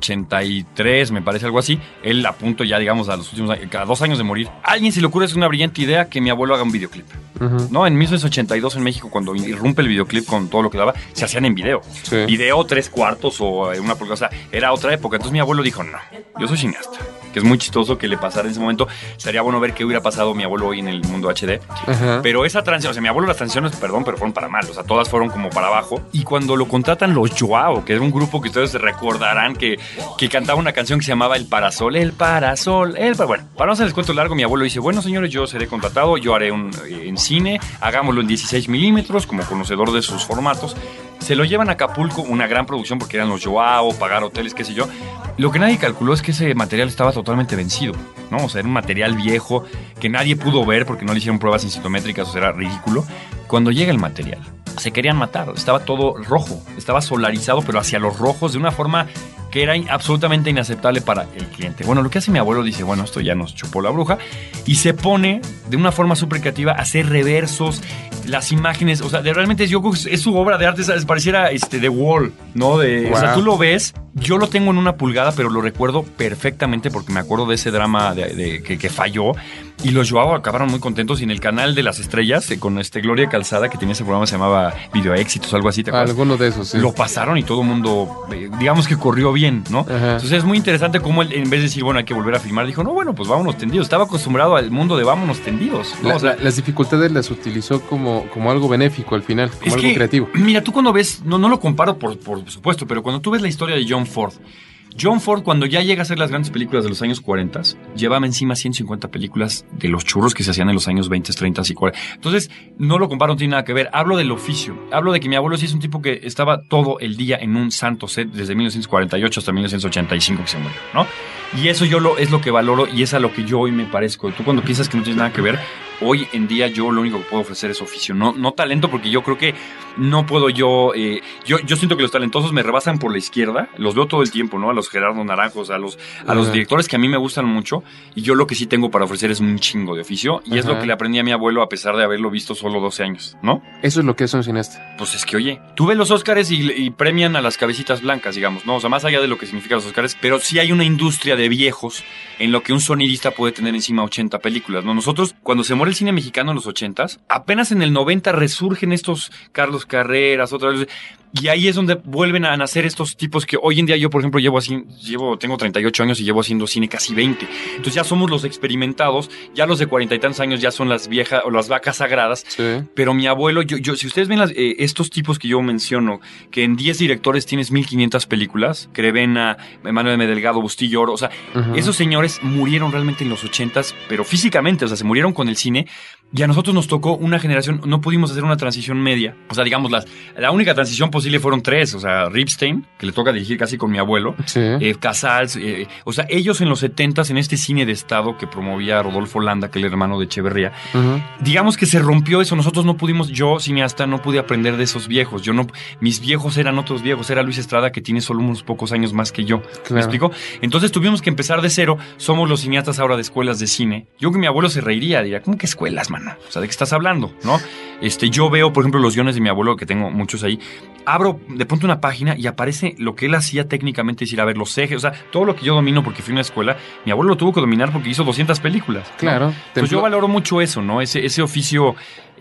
83, me parece algo así, él a punto ya, digamos, a los últimos años, cada 2 años de morir, a alguien se le ocurre, es una brillante idea, que mi abuelo haga un videoclip. ¿No? En 1982 en México, cuando irrumpe el videoclip con todo lo que daba, se hacían en video. Video 3/4 o una pulgada, o sea, era otra época. Entonces mi abuelo dijo, no, yo soy cineasta. Que es muy chistoso que le pasara en ese momento. Sería bueno ver qué hubiera pasado mi abuelo hoy en el mundo HD. Pero esa transición, o sea, mi abuelo las transiciones, perdón, pero fueron para mal. O sea, todas fueron como para abajo. Y cuando lo contratan los Joao, que era un grupo que ustedes recordarán que cantaba una canción que se llamaba El Parasol. Bueno, para no hacerles cuento largo, mi abuelo dice, bueno, señores, yo seré contratado, yo haré en cine, hagámoslo en 16 milímetros, como conocedor de sus formatos. Se lo llevan a Acapulco, una gran producción porque eran los Joao, pagar hoteles, qué sé yo. Lo que nadie calculó es que ese material estaba totalmente vencido, ¿no? O sea, era un material viejo que nadie pudo ver porque no le hicieron pruebas incitométricas, o sea, era ridículo. Cuando llega el material, se querían matar, estaba todo rojo, estaba solarizado, pero hacia los rojos de una forma que era absolutamente inaceptable para el cliente. Bueno, lo que hace mi abuelo, dice, bueno, esto ya nos chupó la bruja, y se pone de una forma súper creativa a hacer reversos, las imágenes, o sea, realmente yo creo que es su obra de arte, ¿sabes? Pareciera The Wall, ¿no? Wow. O sea, tú lo ves, yo lo tengo en una pulgada, pero lo recuerdo perfectamente porque me acuerdo de ese drama que falló, y los Joao acabaron muy contentos, y en el canal de las estrellas, con Gloria Calzada, que tenía ese programa, se llamaba Video Éxitos, algo así, ¿te acuerdas? Alguno de esos, sí. Lo pasaron y todo el mundo, digamos que corrió bien, ¿no? Ajá. Entonces es muy interesante cómo él, en vez de decir, bueno, hay que volver a filmar, dijo, no, bueno, pues vámonos tendidos. Estaba acostumbrado al mundo de vámonos tendidos, ¿no? O sea, las dificultades las utilizó como algo benéfico al final, como algo creativo. Mira, tú cuando ves, no lo comparo por supuesto, pero cuando tú ves la historia de John Ford, cuando ya llega a hacer las grandes películas de los años 40, llevaba encima 150 películas de los churros que se hacían en los años 20, 30 y 40. Entonces, no lo comparo, no tiene nada que ver. Hablo del oficio. Hablo de que mi abuelo sí es un tipo que estaba todo el día en un santo set desde 1948 hasta 1985 que se murió, ¿no? Y eso es lo que valoro y es a lo que yo hoy me parezco. Tú cuando piensas que no tienes nada que ver, hoy en día yo lo único que puedo ofrecer es oficio, no talento, porque yo creo que no puedo yo siento que los talentosos me rebasan por la izquierda, los veo todo el tiempo, ¿no? A los Gerardo Naranjos, a los directores que a mí me gustan mucho, y yo lo que sí tengo para ofrecer es un chingo de oficio, y es lo que le aprendí a mi abuelo a pesar de haberlo visto solo 12 años, ¿no? Eso es lo que es un cineasta. Pues es que, oye, tú ves los Óscares y premian a las cabecitas blancas, digamos, ¿no? O sea, más allá de lo que significan los Óscares, pero sí hay una industria de viejos en lo que un sonidista puede tener encima 80 películas, ¿no? Nosotros, cuando se muere el cine mexicano en los 80s, apenas en el 90 resurgen estos Carlos Carreras, otra vez, y ahí es donde vuelven a nacer estos tipos que hoy en día yo, por ejemplo, tengo 38 años y llevo haciendo cine casi 20. Entonces ya somos los experimentados, ya los de 40 y tantos años ya son las viejas o las vacas sagradas. Sí. Pero mi abuelo, si ustedes ven estos tipos que yo menciono, que en 10 directores tienes 1500 películas, Crevena, Manuel M. Delgado, Bustillo Oro, o sea, esos señores murieron realmente en los 80s, pero físicamente, o sea, se murieron con el cine. Y a nosotros nos tocó una generación, no pudimos hacer una transición media. O sea, digamos, la única transición posible fueron 3. O sea, Ripstein, que le toca dirigir casi con mi abuelo. Sí. Casals. O sea, ellos en los 70s, en este cine de estado que promovía Rodolfo Landa, que es el hermano de Echeverría. Digamos que se rompió eso. Nosotros no pudimos, yo cineasta no pude aprender de esos viejos. Mis viejos eran otros viejos. Era Luis Estrada, que tiene solo unos pocos años más que yo. Claro. ¿Me explico? Entonces tuvimos que empezar de cero. Somos los cineastas ahora de escuelas de cine. Yo que mi abuelo se reiría, diría, ¿cómo que escuelas, man? O sea, ¿de qué estás hablando? ¿No? Yo veo, por ejemplo, los guiones de mi abuelo, que tengo muchos ahí. Abro de pronto una página y aparece lo que él hacía técnicamente, decir, a ver, los ejes, o sea, todo lo que yo domino porque fui a una escuela, mi abuelo lo tuvo que dominar porque hizo 200 películas, ¿no? Claro. Pues yo valoro mucho eso, ¿no? Ese oficio,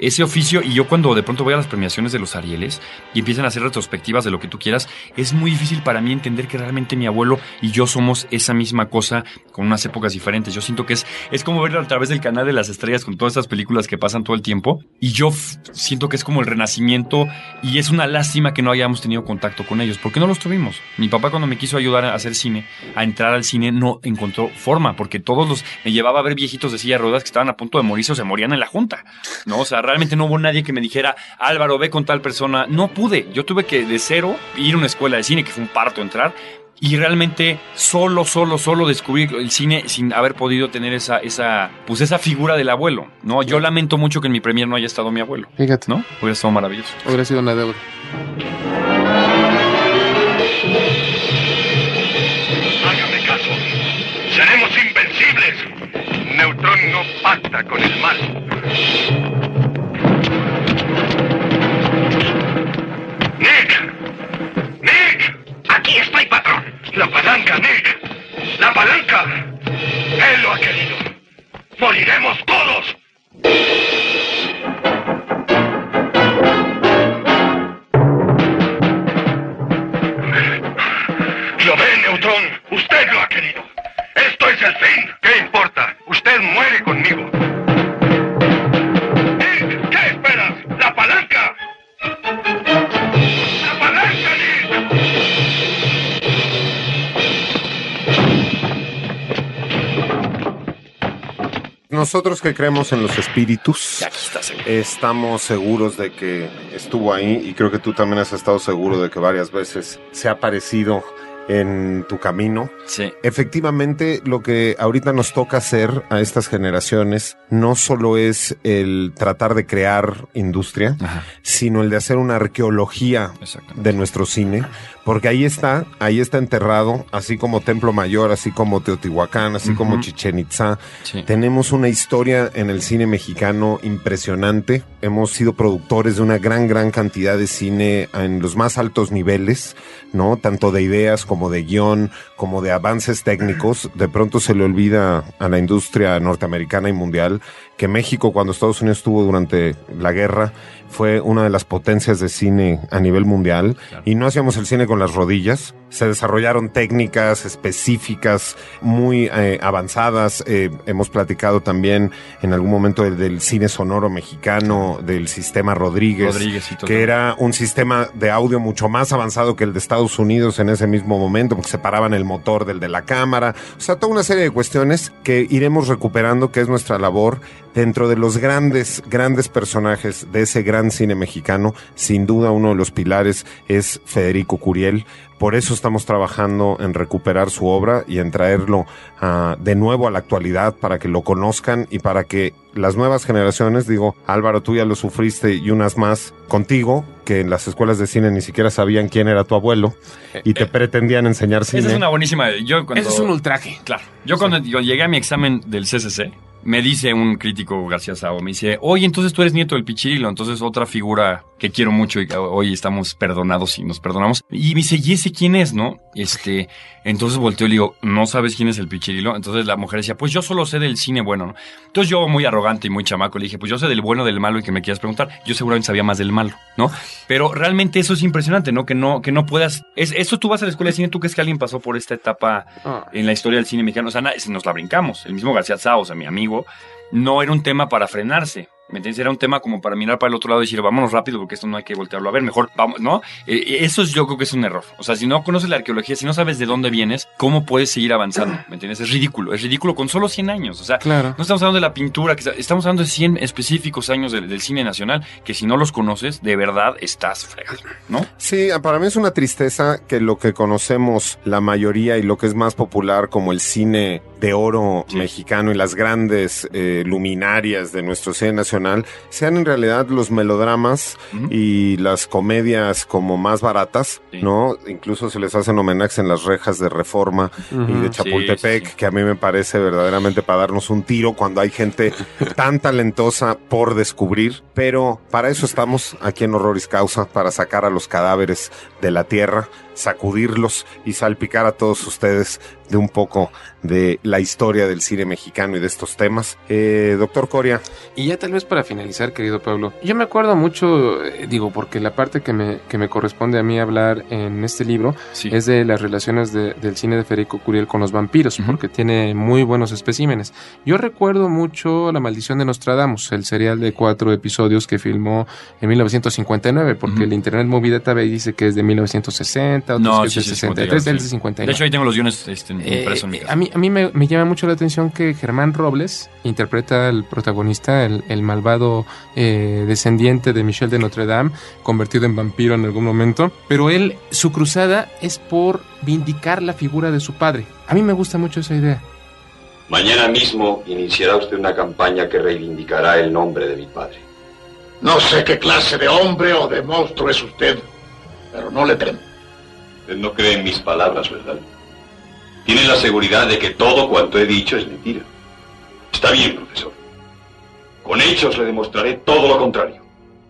y yo cuando de pronto voy a las premiaciones de los Arieles y empiezan a hacer retrospectivas de lo que tú quieras, es muy difícil para mí entender que realmente mi abuelo y yo somos esa misma cosa con unas épocas diferentes. Yo siento que es como verlo a través del canal de las estrellas con todas estas películas que pasan todo el tiempo, y yo siento que es como el renacimiento, y es una lástima que no hayamos tenido contacto con ellos, porque no los tuvimos. Mi papá, cuando me quiso ayudar a hacer cine, a entrar al cine, no encontró forma, porque me llevaba a ver viejitos de silla de ruedas que estaban a punto de morirse o se morían en la junta, ¿no? O sea, realmente no hubo nadie que me dijera, Álvaro, ve con tal persona. No pude, yo tuve que de cero ir a una escuela de cine, que fue un parto entrar, y realmente solo descubrir el cine sin haber podido tener esa figura del abuelo, ¿no? Yo lamento mucho que en mi premier no haya estado mi abuelo. Fíjate. ¿No? Hubiera estado maravilloso. Hubiera sido una deuda. Hágame caso. Seremos invencibles. Neutrón no pacta con el mal. ¡Nick! Aquí estoy, patrón. La palanca, Nick. La palanca. Él lo ha querido. Moriremos todos. ¿Lo ve, Neutrón? Usted lo ha querido. Esto es el fin. ¿Qué importa? Usted muere conmigo. Nosotros que creemos en los espíritus, estamos seguros de que estuvo ahí y creo que tú también has estado seguro de que varias veces se ha aparecido en tu camino. Sí. Efectivamente, lo que ahorita nos toca hacer a estas generaciones no solo es el tratar de crear industria, sino el de hacer una arqueología de nuestro cine, porque ahí está enterrado, así como Templo Mayor, así como Teotihuacán, así como Chichén Itzá. Sí. Tenemos una historia en el cine mexicano impresionante. Hemos sido productores de una gran cantidad de cine en los más altos niveles, ¿no? Tanto de ideas como de guión, como de avances técnicos. De pronto se le olvida a la industria norteamericana y mundial que México, cuando Estados Unidos estuvo durante la guerra, fue una de las potencias de cine a nivel mundial. Claro. Y no hacíamos el cine con las rodillas. Se desarrollaron técnicas específicas muy avanzadas. Hemos platicado también en algún momento del cine sonoro mexicano, del sistema Rodríguez y todo, que era un sistema de audio mucho más avanzado que el de Estados Unidos en ese mismo momento, porque separaban el motor del de la cámara. O sea, toda una serie de cuestiones que iremos recuperando, que es nuestra labor. Dentro de los grandes personajes de ese gran cine mexicano, sin duda uno de los pilares es Federico Curiel. Por eso estamos trabajando en recuperar su obra y en traerlo de nuevo a la actualidad para que lo conozcan y para que las nuevas generaciones, digo, Álvaro, tú ya lo sufriste y unas más contigo, que en las escuelas de cine ni siquiera sabían quién era tu abuelo y te pretendían enseñar cine. Esa es una buenísima. Eso es un ultraje. Claro. Cuando llegué a mi examen del CCC, me dice un crítico, García Sao, me dice, oye, entonces tú eres nieto del Pichirilo, entonces otra figura que quiero mucho y que hoy estamos perdonados y nos perdonamos. Y me dice, ¿y ese quién es, no? Entonces volteo y le digo, ¿no sabes quién es el Pichirilo? Entonces la mujer decía, pues yo solo sé del cine bueno, ¿no? Entonces yo, muy arrogante y muy chamaco, le dije, pues yo sé del bueno, del malo y que me quieras preguntar. Yo seguramente sabía más del malo, ¿no? Pero realmente eso es impresionante, ¿no? Que no puedas... Eso tú vas a la escuela de cine, ¿tú crees que alguien pasó por esta etapa en la historia del cine mexicano? O sea, nos la brincamos. El mismo García Sao, o sea, mi amigo, no era un tema para frenarse. ¿Me entiendes? Era un tema como para mirar para el otro lado y decir, vámonos rápido porque esto no hay que voltearlo a ver, mejor vamos, ¿no? Eso yo creo que es un error. O sea, si no conoces la arqueología, si no sabes de dónde vienes, ¿cómo puedes seguir avanzando? ¿Me entiendes? Es ridículo con solo 100 años. O sea, claro. No estamos hablando de la pintura, estamos hablando de 100 específicos años del cine nacional, que si no los conoces, de verdad estás fregado, ¿no? Sí, para mí es una tristeza que lo que conocemos la mayoría y lo que es más popular como el cine de oro mexicano y las grandes luminarias de nuestro cine nacional sean en realidad los melodramas y las comedias como más baratas, ¿no? Incluso se les hacen homenajes en las rejas de Reforma y de Chapultepec, que a mí me parece verdaderamente para darnos un tiro cuando hay gente tan talentosa por descubrir, pero para eso estamos aquí en Horroris Causa, para sacar a los cadáveres de la tierra, sacudirlos y salpicar a todos ustedes de un poco de la historia del cine mexicano y de estos temas. Doctor Coria. Y ya tal vez para finalizar, querido Pablo, yo me acuerdo mucho, porque la parte que me corresponde a mí hablar en este libro es de las relaciones del cine de Federico Curiel con los vampiros, porque tiene muy buenos especímenes. Yo recuerdo mucho La Maldición de Nostradamus, el serial de 4 episodios que filmó en 1959, porque el Internet Movie Database dice que es de 1960, otros que es de 63, del 59. De hecho, ahí tengo los guiones impresos en mi casa. A mí me llama mucho la atención que Germán Robles interpreta al protagonista, el malvado descendiente de Michel de Notre Dame, convertido en vampiro en algún momento, pero su cruzada es por vindicar la figura de su padre. A mí me gusta mucho esa idea. Mañana mismo iniciará usted una campaña que reivindicará el nombre de mi padre. No sé qué clase de hombre o de monstruo es usted, pero no le temo. Usted no cree en mis palabras, ¿verdad? Tiene la seguridad de que todo cuanto he dicho es mentira. Está bien, profesor. Con hechos le demostraré todo lo contrario.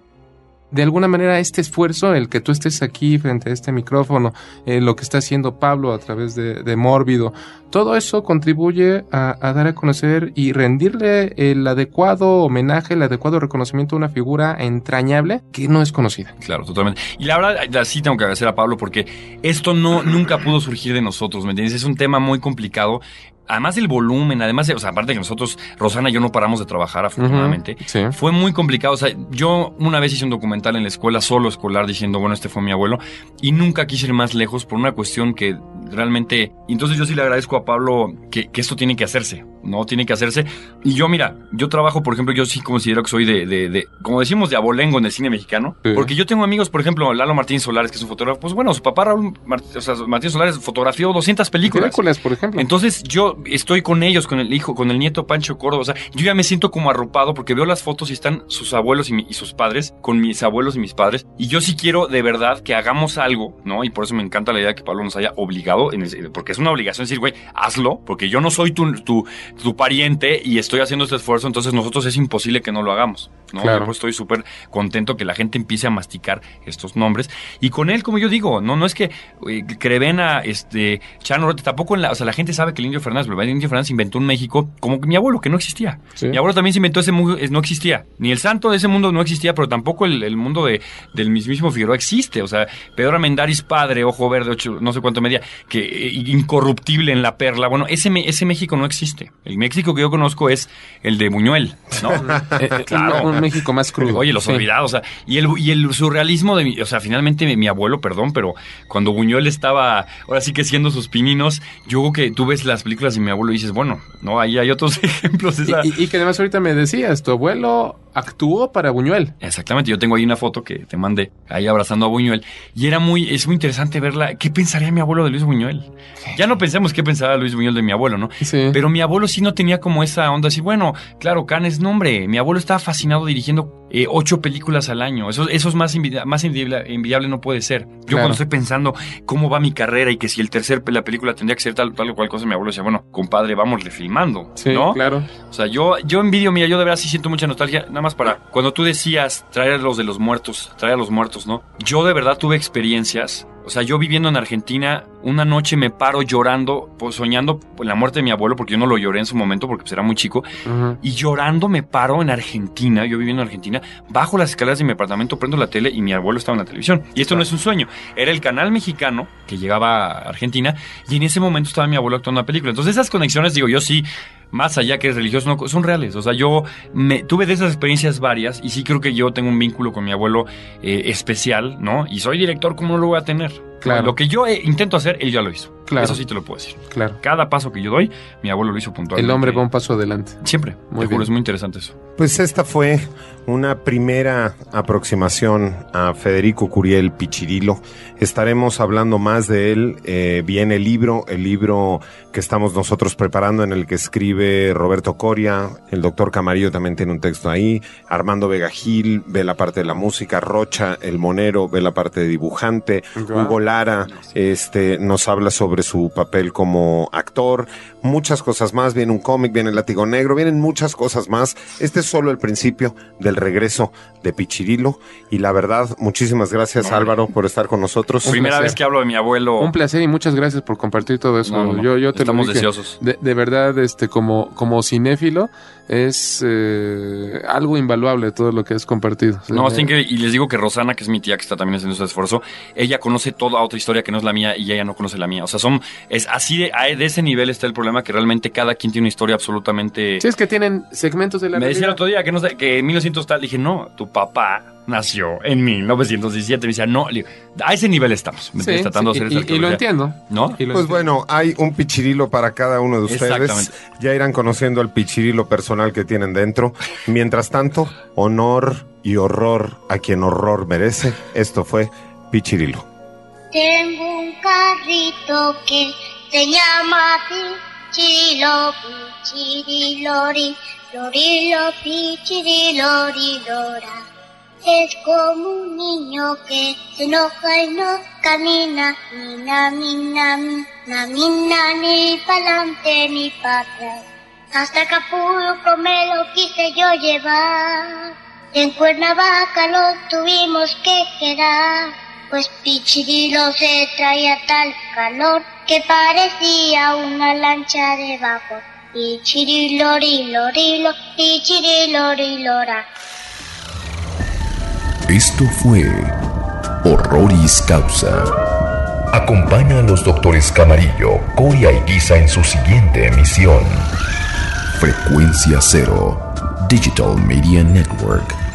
De alguna manera este esfuerzo, el que tú estés aquí frente a este micrófono, lo que está haciendo Pablo a través de Mórbido, todo eso contribuye a dar a conocer y rendirle el adecuado homenaje, el adecuado reconocimiento a una figura entrañable que no es conocida. Claro, totalmente. Y la verdad, sí tengo que agradecer a Pablo porque esto nunca pudo surgir de nosotros, ¿me entiendes? Es un tema muy complicado. Además del volumen, aparte de que nosotros, Rosana y yo no paramos de trabajar, afortunadamente, fue muy complicado. O sea, yo una vez hice un documental en la escuela, solo escolar, diciendo, bueno, este fue mi abuelo, y nunca quise ir más lejos por una cuestión que realmente... Entonces yo sí le agradezco a Pablo que esto tiene que hacerse, ¿no? Tiene que hacerse. Y yo, mira, yo trabajo, por ejemplo, yo sí considero que soy de como decimos, de abolengo en el cine mexicano. Sí. Porque yo tengo amigos, por ejemplo, Lalo Martínez Solares, que es un fotógrafo. Pues bueno, su papá Raúl Martínez Solares fotografió 200 películas. Por ejemplo. Entonces yo estoy con ellos, con el hijo, con el nieto Pancho Córdoba. O sea, yo ya me siento como arropado porque veo las fotos y están sus abuelos y sus padres, con mis abuelos y mis padres. Y yo sí quiero de verdad que hagamos algo, ¿no? Y por eso me encanta la idea de que Pablo nos haya obligado, porque es una obligación decir, güey, hazlo, porque yo no soy tu pariente y estoy haciendo este esfuerzo, entonces nosotros es imposible que no lo hagamos, ¿no? Claro. Yo pues estoy súper contento que la gente empiece a masticar estos nombres. Y con él, como yo digo, no es que Crevena, Chano Rote, tampoco o sea, la gente sabe que el Indio Fernández, el Indio Fernández inventó un México como que mi abuelo, que no existía. Sí. Mi abuelo también se inventó ese mundo, no existía. Ni el santo de ese mundo no existía, pero tampoco el mundo del mismísimo Figueroa existe. O sea, Pedro Armendáriz padre, ojo verde, 8, no sé cuánto medía, que incorruptible en la perla. Bueno, ese México no existe. El México que yo conozco es el de Buñuel, ¿no? Claro. Un México más crudo. Oye, los olvidados, o sea, y el surrealismo o sea, finalmente mi abuelo, perdón, pero cuando Buñuel estaba, ahora sí que siendo sus pininos, yo creo que tú ves las películas de mi abuelo y dices, bueno, no, ahí hay otros ejemplos. Y que además ahorita me decías, tu abuelo actuó para Buñuel. Exactamente, yo tengo ahí una foto que te mandé, ahí abrazando a Buñuel, y es muy interesante verla. ¿Qué pensaría mi abuelo de Luis Buñuel? Ya no pensemos qué pensaba Luis Buñuel de mi abuelo, ¿no? Sí. Pero mi abuelo sí no tenía como esa onda así, bueno, claro, Cannes, no hombre, mi abuelo estaba fascinado dirigiendo 8 películas al año. Eso es más envidiable no puede ser. Yo cuando estoy pensando cómo va mi carrera y que si la película tendría que ser tal o cual cosa, mi abuelo decía, bueno, compadre, vámosle filmando, sí, ¿no? Claro. O sea, yo envidio, mira, yo de verdad sí siento mucha nostalgia, nada más para, cuando tú decías traer a los muertos, ¿no? Yo de verdad tuve experiencias. O sea, yo viviendo en Argentina, una noche me paro llorando, pues, soñando por la muerte de mi abuelo, porque yo no lo lloré en su momento, porque pues, era muy chico. Uh-huh. Y llorando me paro en Argentina, yo viviendo en Argentina, bajo las escaleras de mi apartamento, prendo la tele y mi abuelo estaba en la televisión. Y esto no es un sueño, era el canal mexicano que llegaba a Argentina, y en ese momento estaba mi abuelo actuando en la película. Entonces esas conexiones, digo, yo sí, más allá que es religioso, no, son reales. O sea, yo tuve de esas experiencias varias, y sí creo que yo tengo un vínculo con mi abuelo especial, ¿no? Y soy director, ¿cómo no lo voy a tener? Claro. Lo que yo intento hacer, él ya lo hizo. Claro. Eso sí te lo puedo decir. Claro. Cada paso que yo doy, mi abuelo lo hizo puntualmente. El hombre va un paso adelante. Siempre. Muy bien. Es muy interesante eso. Pues esta fue una primera aproximación a Federico Curiel Pichirilo. Estaremos hablando más de él. Viene el libro que estamos nosotros preparando, en el que escribe Roberto Coria. El doctor Camarillo también tiene un texto ahí. Armando Vega Gil ve la parte de la música. Rocha, el monero, ve la parte de dibujante. Wow. Hugo Lara nos habla sobre su papel como actor. Muchas cosas más. Viene un cómic, viene el Látigo Negro, vienen muchas cosas más. Este es solo el principio del regreso de Pichirilo. Y la verdad, muchísimas gracias, Álvaro, por estar con nosotros. Primera vez que hablo de mi abuelo. Un placer y muchas gracias por compartir todo eso. No. Yo te Estamos lo dije. deseosos. De verdad, como cinéfilo, es algo invaluable todo lo que has compartido. No, y les digo que Rosana, que es mi tía que está también haciendo ese esfuerzo, ella conoce toda otra historia que no es la mía y ella no conoce la mía. O sea, es así de ese nivel está el problema, que realmente cada quien tiene una historia absolutamente... Sí, es que tienen segmentos de la Me decía el otro día que en 1900 tal, dije, no, tu papá nació en 1917. Me decía, no, a ese nivel estamos. Tratando de hacer esa y lo entiendo. ¿No? Bueno, hay un Pichirilo para cada uno de ustedes. Ya irán conociendo el Pichirilo personal que tienen dentro. Mientras tanto, honor y horror a quien horror merece. Esto fue Pichirilo. Tengo un carrito que se llama Pichirilo, Pichirilori, Lorilo, Pichirilorilora. Es como un niño que se enoja y no camina, ni pa'lante ni para atrás. Hasta Acapulco me lo quise yo llevar, en Cuernavaca lo tuvimos que quedar, pues Pichirilo se traía tal calor que parecía una lancha de vapor. Pichirilorilorilo, Pichirilorilora. Esto fue Horroris Causa. Acompaña a los doctores Camarillo, Coria y Guisa en su siguiente emisión. Frecuencia Cero, Digital Media Network.